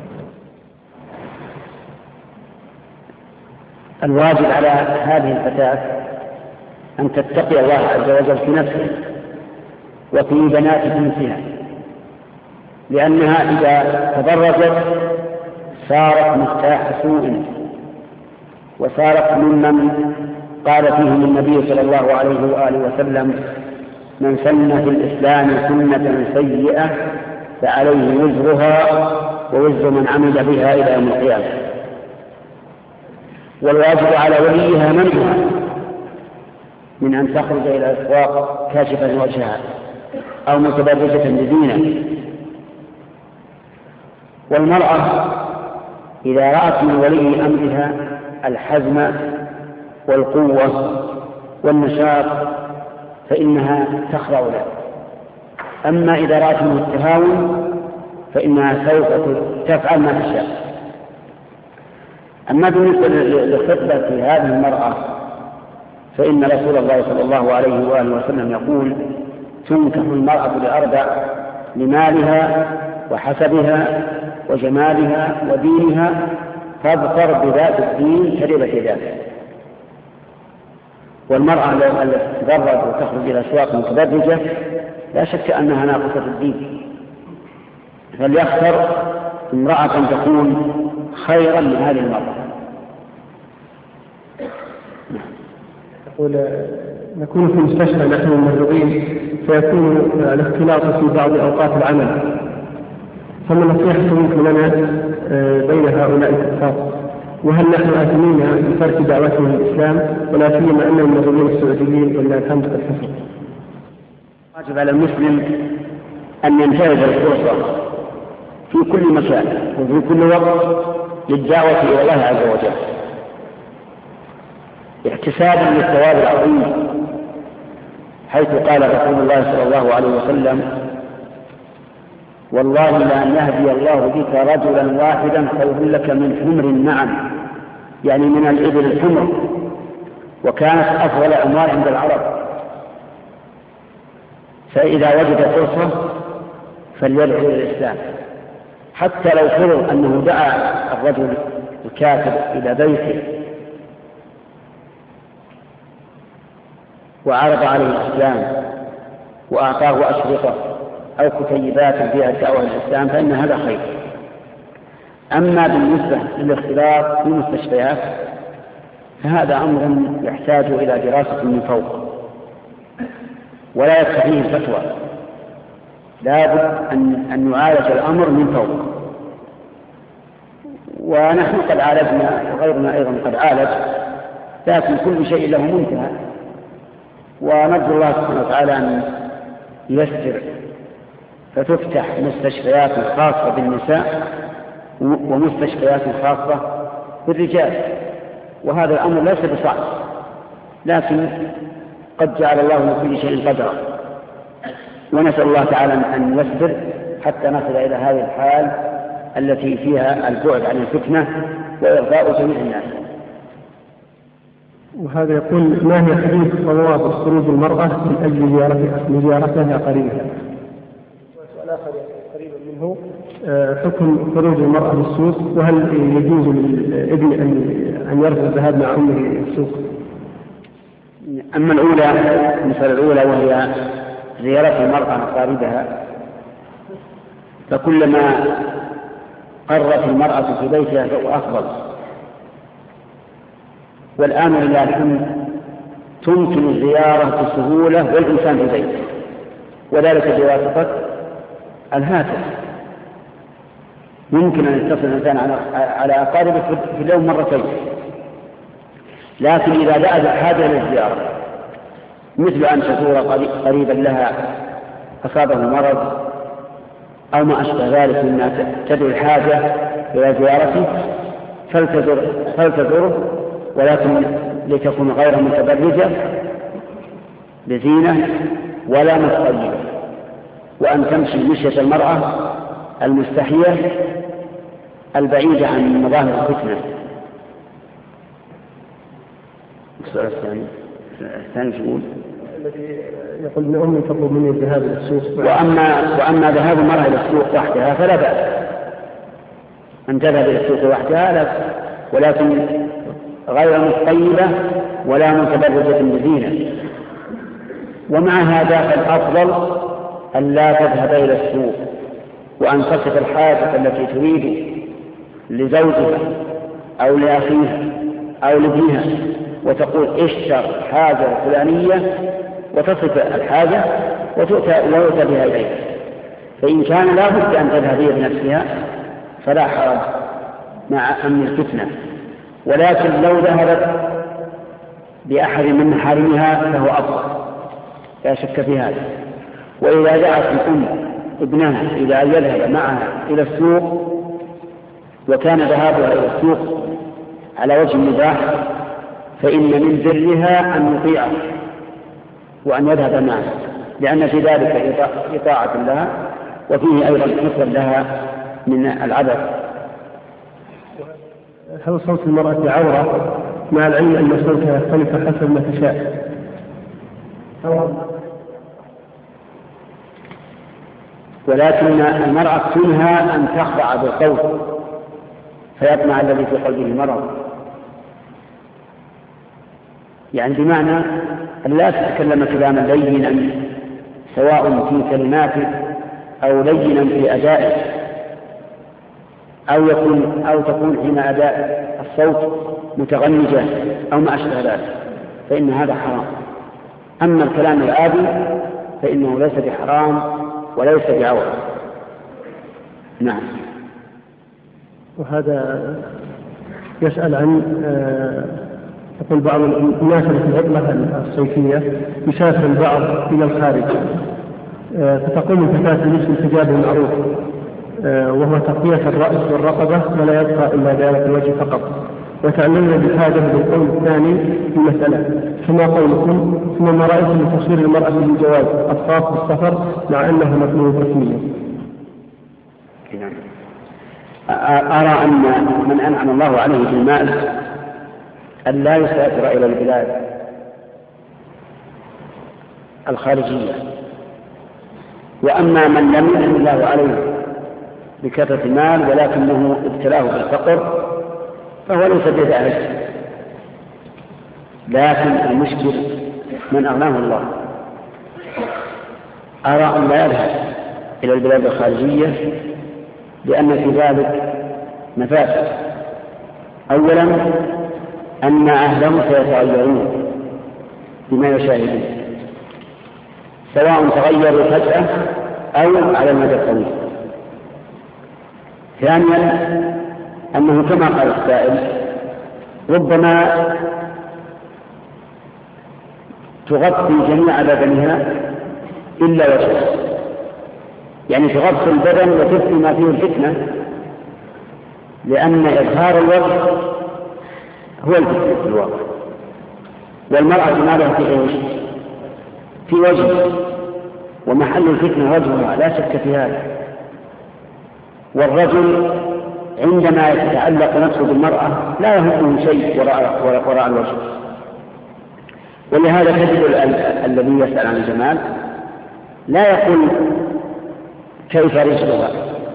Speaker 1: الواجب على هذه الفتاة أن تتقي الله عز وجل في نفسها وفي بنات جنسها، لأنها إذا تبرجت صارت مفتاح سوء، وصارت ممن قال فيهم النبي صلى الله عليه وآله وسلم: من سن في الإسلام سنة سيئة فعليه وزرها ووزر من عمل بها إلى يوم القيامة. والواجب على وليها منعها من أن تخرج إلى الأسواق كاشفة وجهها أو متبرجة بزينة. والمرأة إذا رأت من ولي أمرها الحزم والقوة والنشاط فإنها تخضع له. أما إذا رأت منه التهاون فإنها سوف تفعل ما تشاء. أما بالنسبة لخطبة هذه المرأة فإن رسول الله صلى الله عليه وآله وسلم يقول: تنكح المرأة لأربع: لمالها وحسبها وجمالها ودينها، فاظفر بذات الدين تربت يداك. والمرأة التي تتبرج وتخرج إلى الأسواق متبرجة لا شك أنها ناقصة الدين، فليختر امرأة تكون خيرا من هذه المرأة.
Speaker 2: يقول: نكون في المستشفى نحن الممرضين فيكون الاختلاط في بعض أوقات العمل، فما النصيحة يمكن لنا بين هؤلاء الأشخاص؟ وهل نحن آثمين بترك دعوتهم للإسلام ولا سيما أن الممرضين السعوديين ولله الحمد قد كفروا؟
Speaker 1: واجب على المسلم أن ينتهز الفرصة في كل مكان وفي كل وقت للدعوة إلى الله عز وجل احتسابا للثواب العظيم، حيث قال رسول الله صلى الله عليه وسلم: والله لأن يهدي الله بك رجلا واحدا خير لك من حمر النعم، يعني من الإبل الحمر، وكانت أفضل أموال عند العرب. فإذا وجد فرصة فليدعو إلى الإسلام، حتى لو فرض أنه دعا الرجل الكافر إلى بيته وعرض عليه الإسلام وأعطاه أشرطة أو كتيبات فيها الدعوة إلى الإسلام فإن هذا خير. أما بالنسبة للاختلاط في المستشفيات فهذا أمر يحتاج إلى دراسة من فوق، ولا يكفيه الفتوى، لابد أن, أن يعالج الأمر من فوق. ونحن قد عالجنا وغيرنا أيضا قد عالج، لكن كل شيء له منتهى، ونرجو الله سبحانه وتعالى أن ييسر فتفتح مستشفيات خاصة بالنساء ومستشفيات خاصة بالرجال، وهذا الأمر ليس بصعب، لكن قد جعل الله لكل شيء قدرا، ونسأل الله تعالى أن ييسر حتى نصل إلى هذه الحال التي فيها البعد عن الفتنة وإرضاء جميع الناس.
Speaker 2: وهذا يقول: ما هي حدود وضوابط خروج المرأة من أجل زيارتها زيارتها قريبها؟ وسؤال آخر قريبا منه: حكم خروج المرأة للسوق، وهل يجوز للابن أن أن يرفض الذهاب مع أمه السوق؟
Speaker 1: أما الأولى، المسألة الأولى وهي زيارة المرأة أقاربها، فكلما قرت المرأة في بيتها فهو أفضل. والآن لله الحمد تمكن الزيارة بسهولة والإنسان في بيته، وذلك بواسطة الهاتف. يمكن أن يتصل الإنسان على أقاربه في اليوم مرتين، لكن إذا دعت الحاجة للزيارة مثل أن تزور قريبا لها أصابه مرض أو ما أشبه ذلك مما تدعو الحاجة إلى زيارته فلتزر فلتزره، ولكن لتكون غير متبرجة بزينة ولا متطيبة، وأن تمشي مشية المرأة المستحية البعيدة عن مظاهر الفتنة. السؤال الثاني الثاني يقول:
Speaker 2: الذي يقول ان امي تطلب مني الذهاب الى السوق،
Speaker 1: واما واما ذهاب المراه الى السوق وحدها فلا باس ان تذهب الى السوق وحدها، لا، ولكن غير متطيبه ولا متبرجه بزينه. ومع هذا فالافضل ان لا تذهب الى السوق، وان تصف الحاجه التي تريد لزوجها او لاخيها او لابنها وتقول: اشتر حاجة فلانية، وتصف الحاجة وتؤتى بها إليك. فإن كان لا بد أن تذهب هي بنفسها فلا حرج مع أمن الفتنة، ولكن لو ذهبت بأحد من محارمها فهو أفضل، لا شك في هذا. وإذا دعت الأم ابنها إلى أن يذهب معها إلى السوق وكان ذهابها إلى السوق على وجه المباح فإن من برها أن يطيعه وأن يذهب معه، لأن في ذلك إطاعة لها وفيه أيضا حفظا لها من العبث.
Speaker 2: هل صوت المرأة عورة مع العلم أن صوتها يختلف حسب ما تشاء؟
Speaker 1: ولكن المرأة تنهى أن تخضع بالصوت فيطمع الذي في قلبه مرض، يعني بمعنى أن لا تتكلم كلاما لينا سواء في كلماته أو لينا في أدائه، أو يكون أو تكون حين أداء الصوت متغنجة أو ما أشبه ذلك، فإن هذا حرام. أما الكلام العادي فإنه ليس بحرام وليس بعورة. نعم.
Speaker 2: وهذا يسأل عن يقول بعض الناس في العطلة الصيفية يسافر البعض إلى الخارج، فتقوم الفتاة بلبس الحجاب المعروف وهو تغطية الرأس والرقبة ولا يبقى إلا ذلك الوجه فقط، وتعلمنا بهذا بالقول الثاني في المسألة، فما قولكم؟ ثم ما رأيكم من تصوير المرأة بالجواز الخاص بالسفر مع أنه مطلوب رسميا؟
Speaker 1: أرى أن من أنعم الله عليه بالمال أن لا يسافر إلى البلاد الخارجية، وأما من لم ينعم الله عليه بكثرة المال ولكنه ابتلاه بالفقر فهو ليس بذلك، لكن المشكل من أغناه الله. أرى أن لا يذهب إلى البلاد الخارجية لأن في ذلك مفاسد. أولا أن أهلهم سيتغيرون بما يشاهدون، سواء تغيروا فجأة أو على المدى الطويل. ثانيا أنه كما قال السائل ربما تغطي جميع بدنها إلا وجهها، يعني تغطي البدن وتبقي ما فيه الفتنة، لأن إظهار الوجه هو الفتنة في الواقع، والمرأة ماذا في إيش؟ في وجه، ومحل الفتنة وجهها لا شك في هذا. والرجل عندما يتعلق نفسه بالمرأة لا يهمه شيء وراء, وراء الوجه، ولهذا تجد الذي يسأل عن الجمال لا يقول كيف رجلها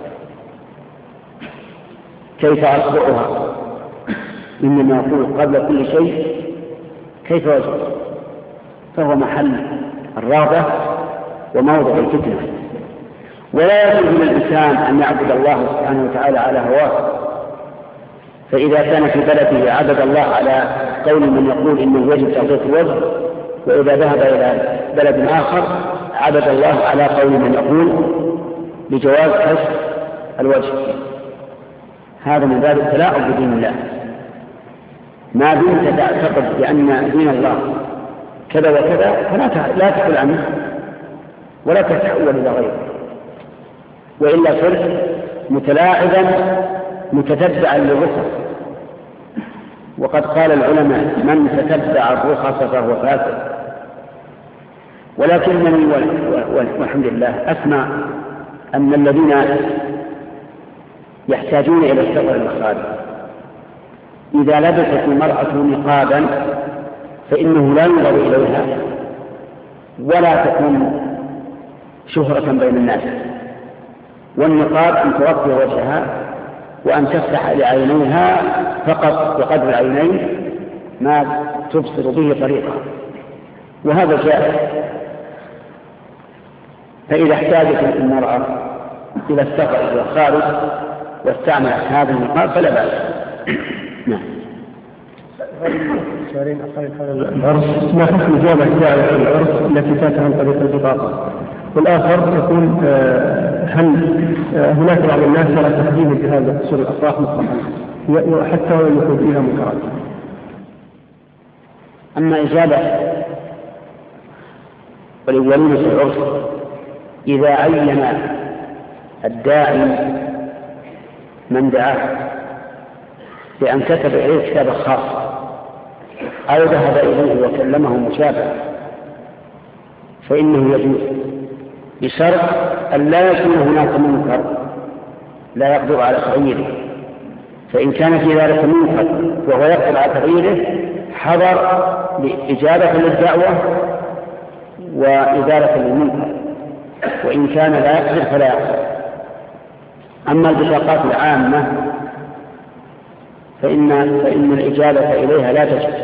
Speaker 1: كيف أصبعها، إنما يقول قبل كل شيء كيف وجهها، فهو محل الرغبة وموضع الفتنة. ولا يجوز للإنسان أن يعبد الله سبحانه وتعالى على هواه، فإذا كان في بلده عبد الله على قول من يقول إنه يجب تغطية الوجه، وإذا ذهب إلى بلد آخر عبد الله على قول من يقول بجواز كشف الوجه. هذا من باب التلاعب بدين الله. ما دمت تعتقد بأن دين الله كذا وكذا فلا لا تقل عنه ولا تتحول إلى غيره، وإلا صرت متلاعبا متتبعا للرخص. وقد قال العلماء من تتبع الرخص فهو فاسد. ولكنني والحمد لله أسمع أن الذين يحتاجون إلى السفر الخارج إذا لبست المرأة نقابا فإنه لا ينظر إليها ولا تكون شهرة بين الناس، والنقاب أن تغطي وجهها وأن تفتح لعينيها فقط بقدر العينين ما تبصر به طريقها، وهذا جائز. فإذا احتاجت المرأة إلى السفر إلى الخارج واستعملت هذا النقاب فلا بأس. نعم.
Speaker 2: سؤالين أقل حول العرس، ما حكم جامع الداعية في العرس التي فاتها عن طريق البطاقة؟ والآخر يقول هل هناك بعض الناس يرى تحديد بهذا سر الأفراح مطلقا وحتى وإن يكون فيها منكرات؟
Speaker 1: أما إجابة والأولين في العرس إذا عين الداعي من دعاه بأن كتب إليه كتابا خاصا أو ذهب إليه وكلمه مشابه فإنه يجوز، بشرط أن لا يكون هناك منكر لا يقدر على تغييره. فإن كان في ذلك منكر وهو يقدر على تغييره حضر إجابة للدعوة وإزالة للمنكر، وإن كان لا يقدر فلا يقدر. أما البطاقات العامة فإن, فإن الإجابة إليها لا تجب،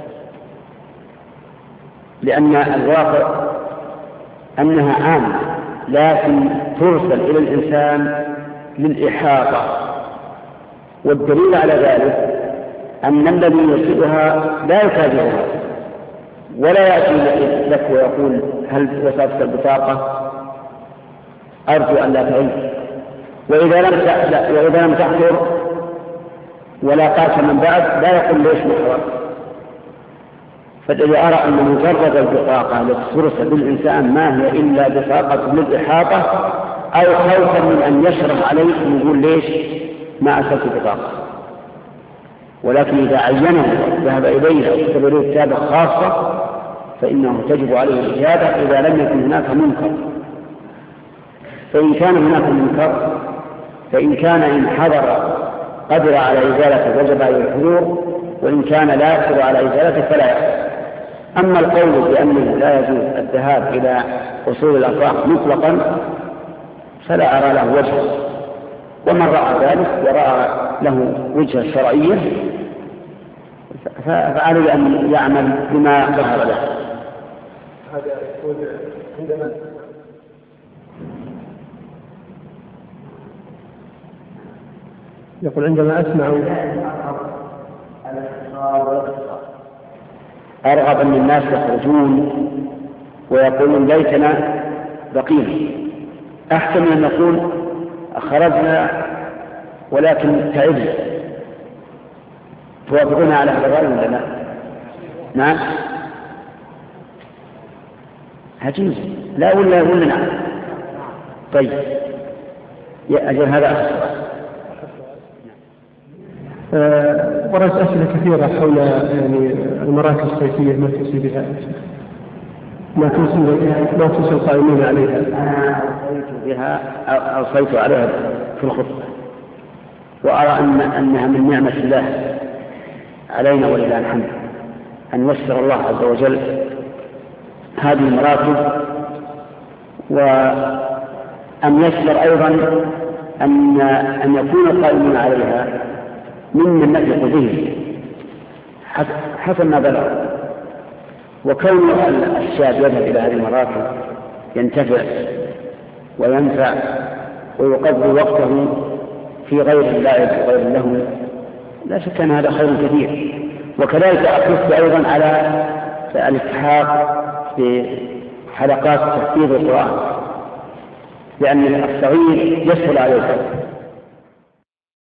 Speaker 1: لأن الواقع أنها عامة لكن ترسل إلى الإنسان للإحاطة، والدليل على ذلك أن الذي يرسلها لا يتابعها ولا يأتي لك ويقول هل وصلت البطاقة أرجو أن لا تعيد، وإذا لم وإذا لم تحضر ولا قاس من بعد لا يقول ليش محور. فالذي أرى أن مجرد البطاقة التي ترسل بالإنسان ما هي إلا بطاقة للإحاطة أو خوفا من أن يشرح عليه ويقول ليش ما أرسلت بطاقة، ولكن إذا عينه ذهب إليه أو كتب له كتابة خاصة فإنه تجب عليه الإجابة إذا لم يكن هناك منكر. فإن كان هناك منكر فإن كان إن حضر قدر على إزالته وجب عليه الحضور، وإن كان لا يقدر على إزالته فلا يقدر. أما القول بأنه لا يجوز الذهاب إلى أصول الأفراح مطلقا فلا أرى له وجه، ومن رأى ذلك ورأى له وجه شرعية فعليه أن يعمل بما ظهر له.
Speaker 2: هذا يقول عندما يقول عندما أسمع
Speaker 1: أرغب أن الناس يخرجون ويقولون ليتنا بقينا، أحسن من أن نقول خرجنا ولكن تعبنا. توافقون على هذا الرأي ولا لا؟ نعم هجيز لا ولا ولا نعم. طيب يا أجل هذا أخر.
Speaker 2: أه ورأت أسئلة كثيرة حول يعني المراكز الصيفية ما توصي بها ما توصي ما توصي القائمين عليها.
Speaker 1: أنا أوصيت بها أوصيت عليها في الخطبة، وأرى أن أنها من نعمة الله علينا ولله الحمد أن يسر الله عز وجل هذه المراكز، وأن يسر أيضا أن أن يكون القائمون عليها ممن نثق به حسب ما بلغ. وكون الشاب يذهب إلى هذه المراكز ينتفع وينفع ويقضي وقته في غير اللعب وغير اللهو لا شك أن هذا خير كثير. وكذلك أحرص أيضا على الالتحاق بحلقات تحفيظ القرآن، لأن الصغير يسهل عليه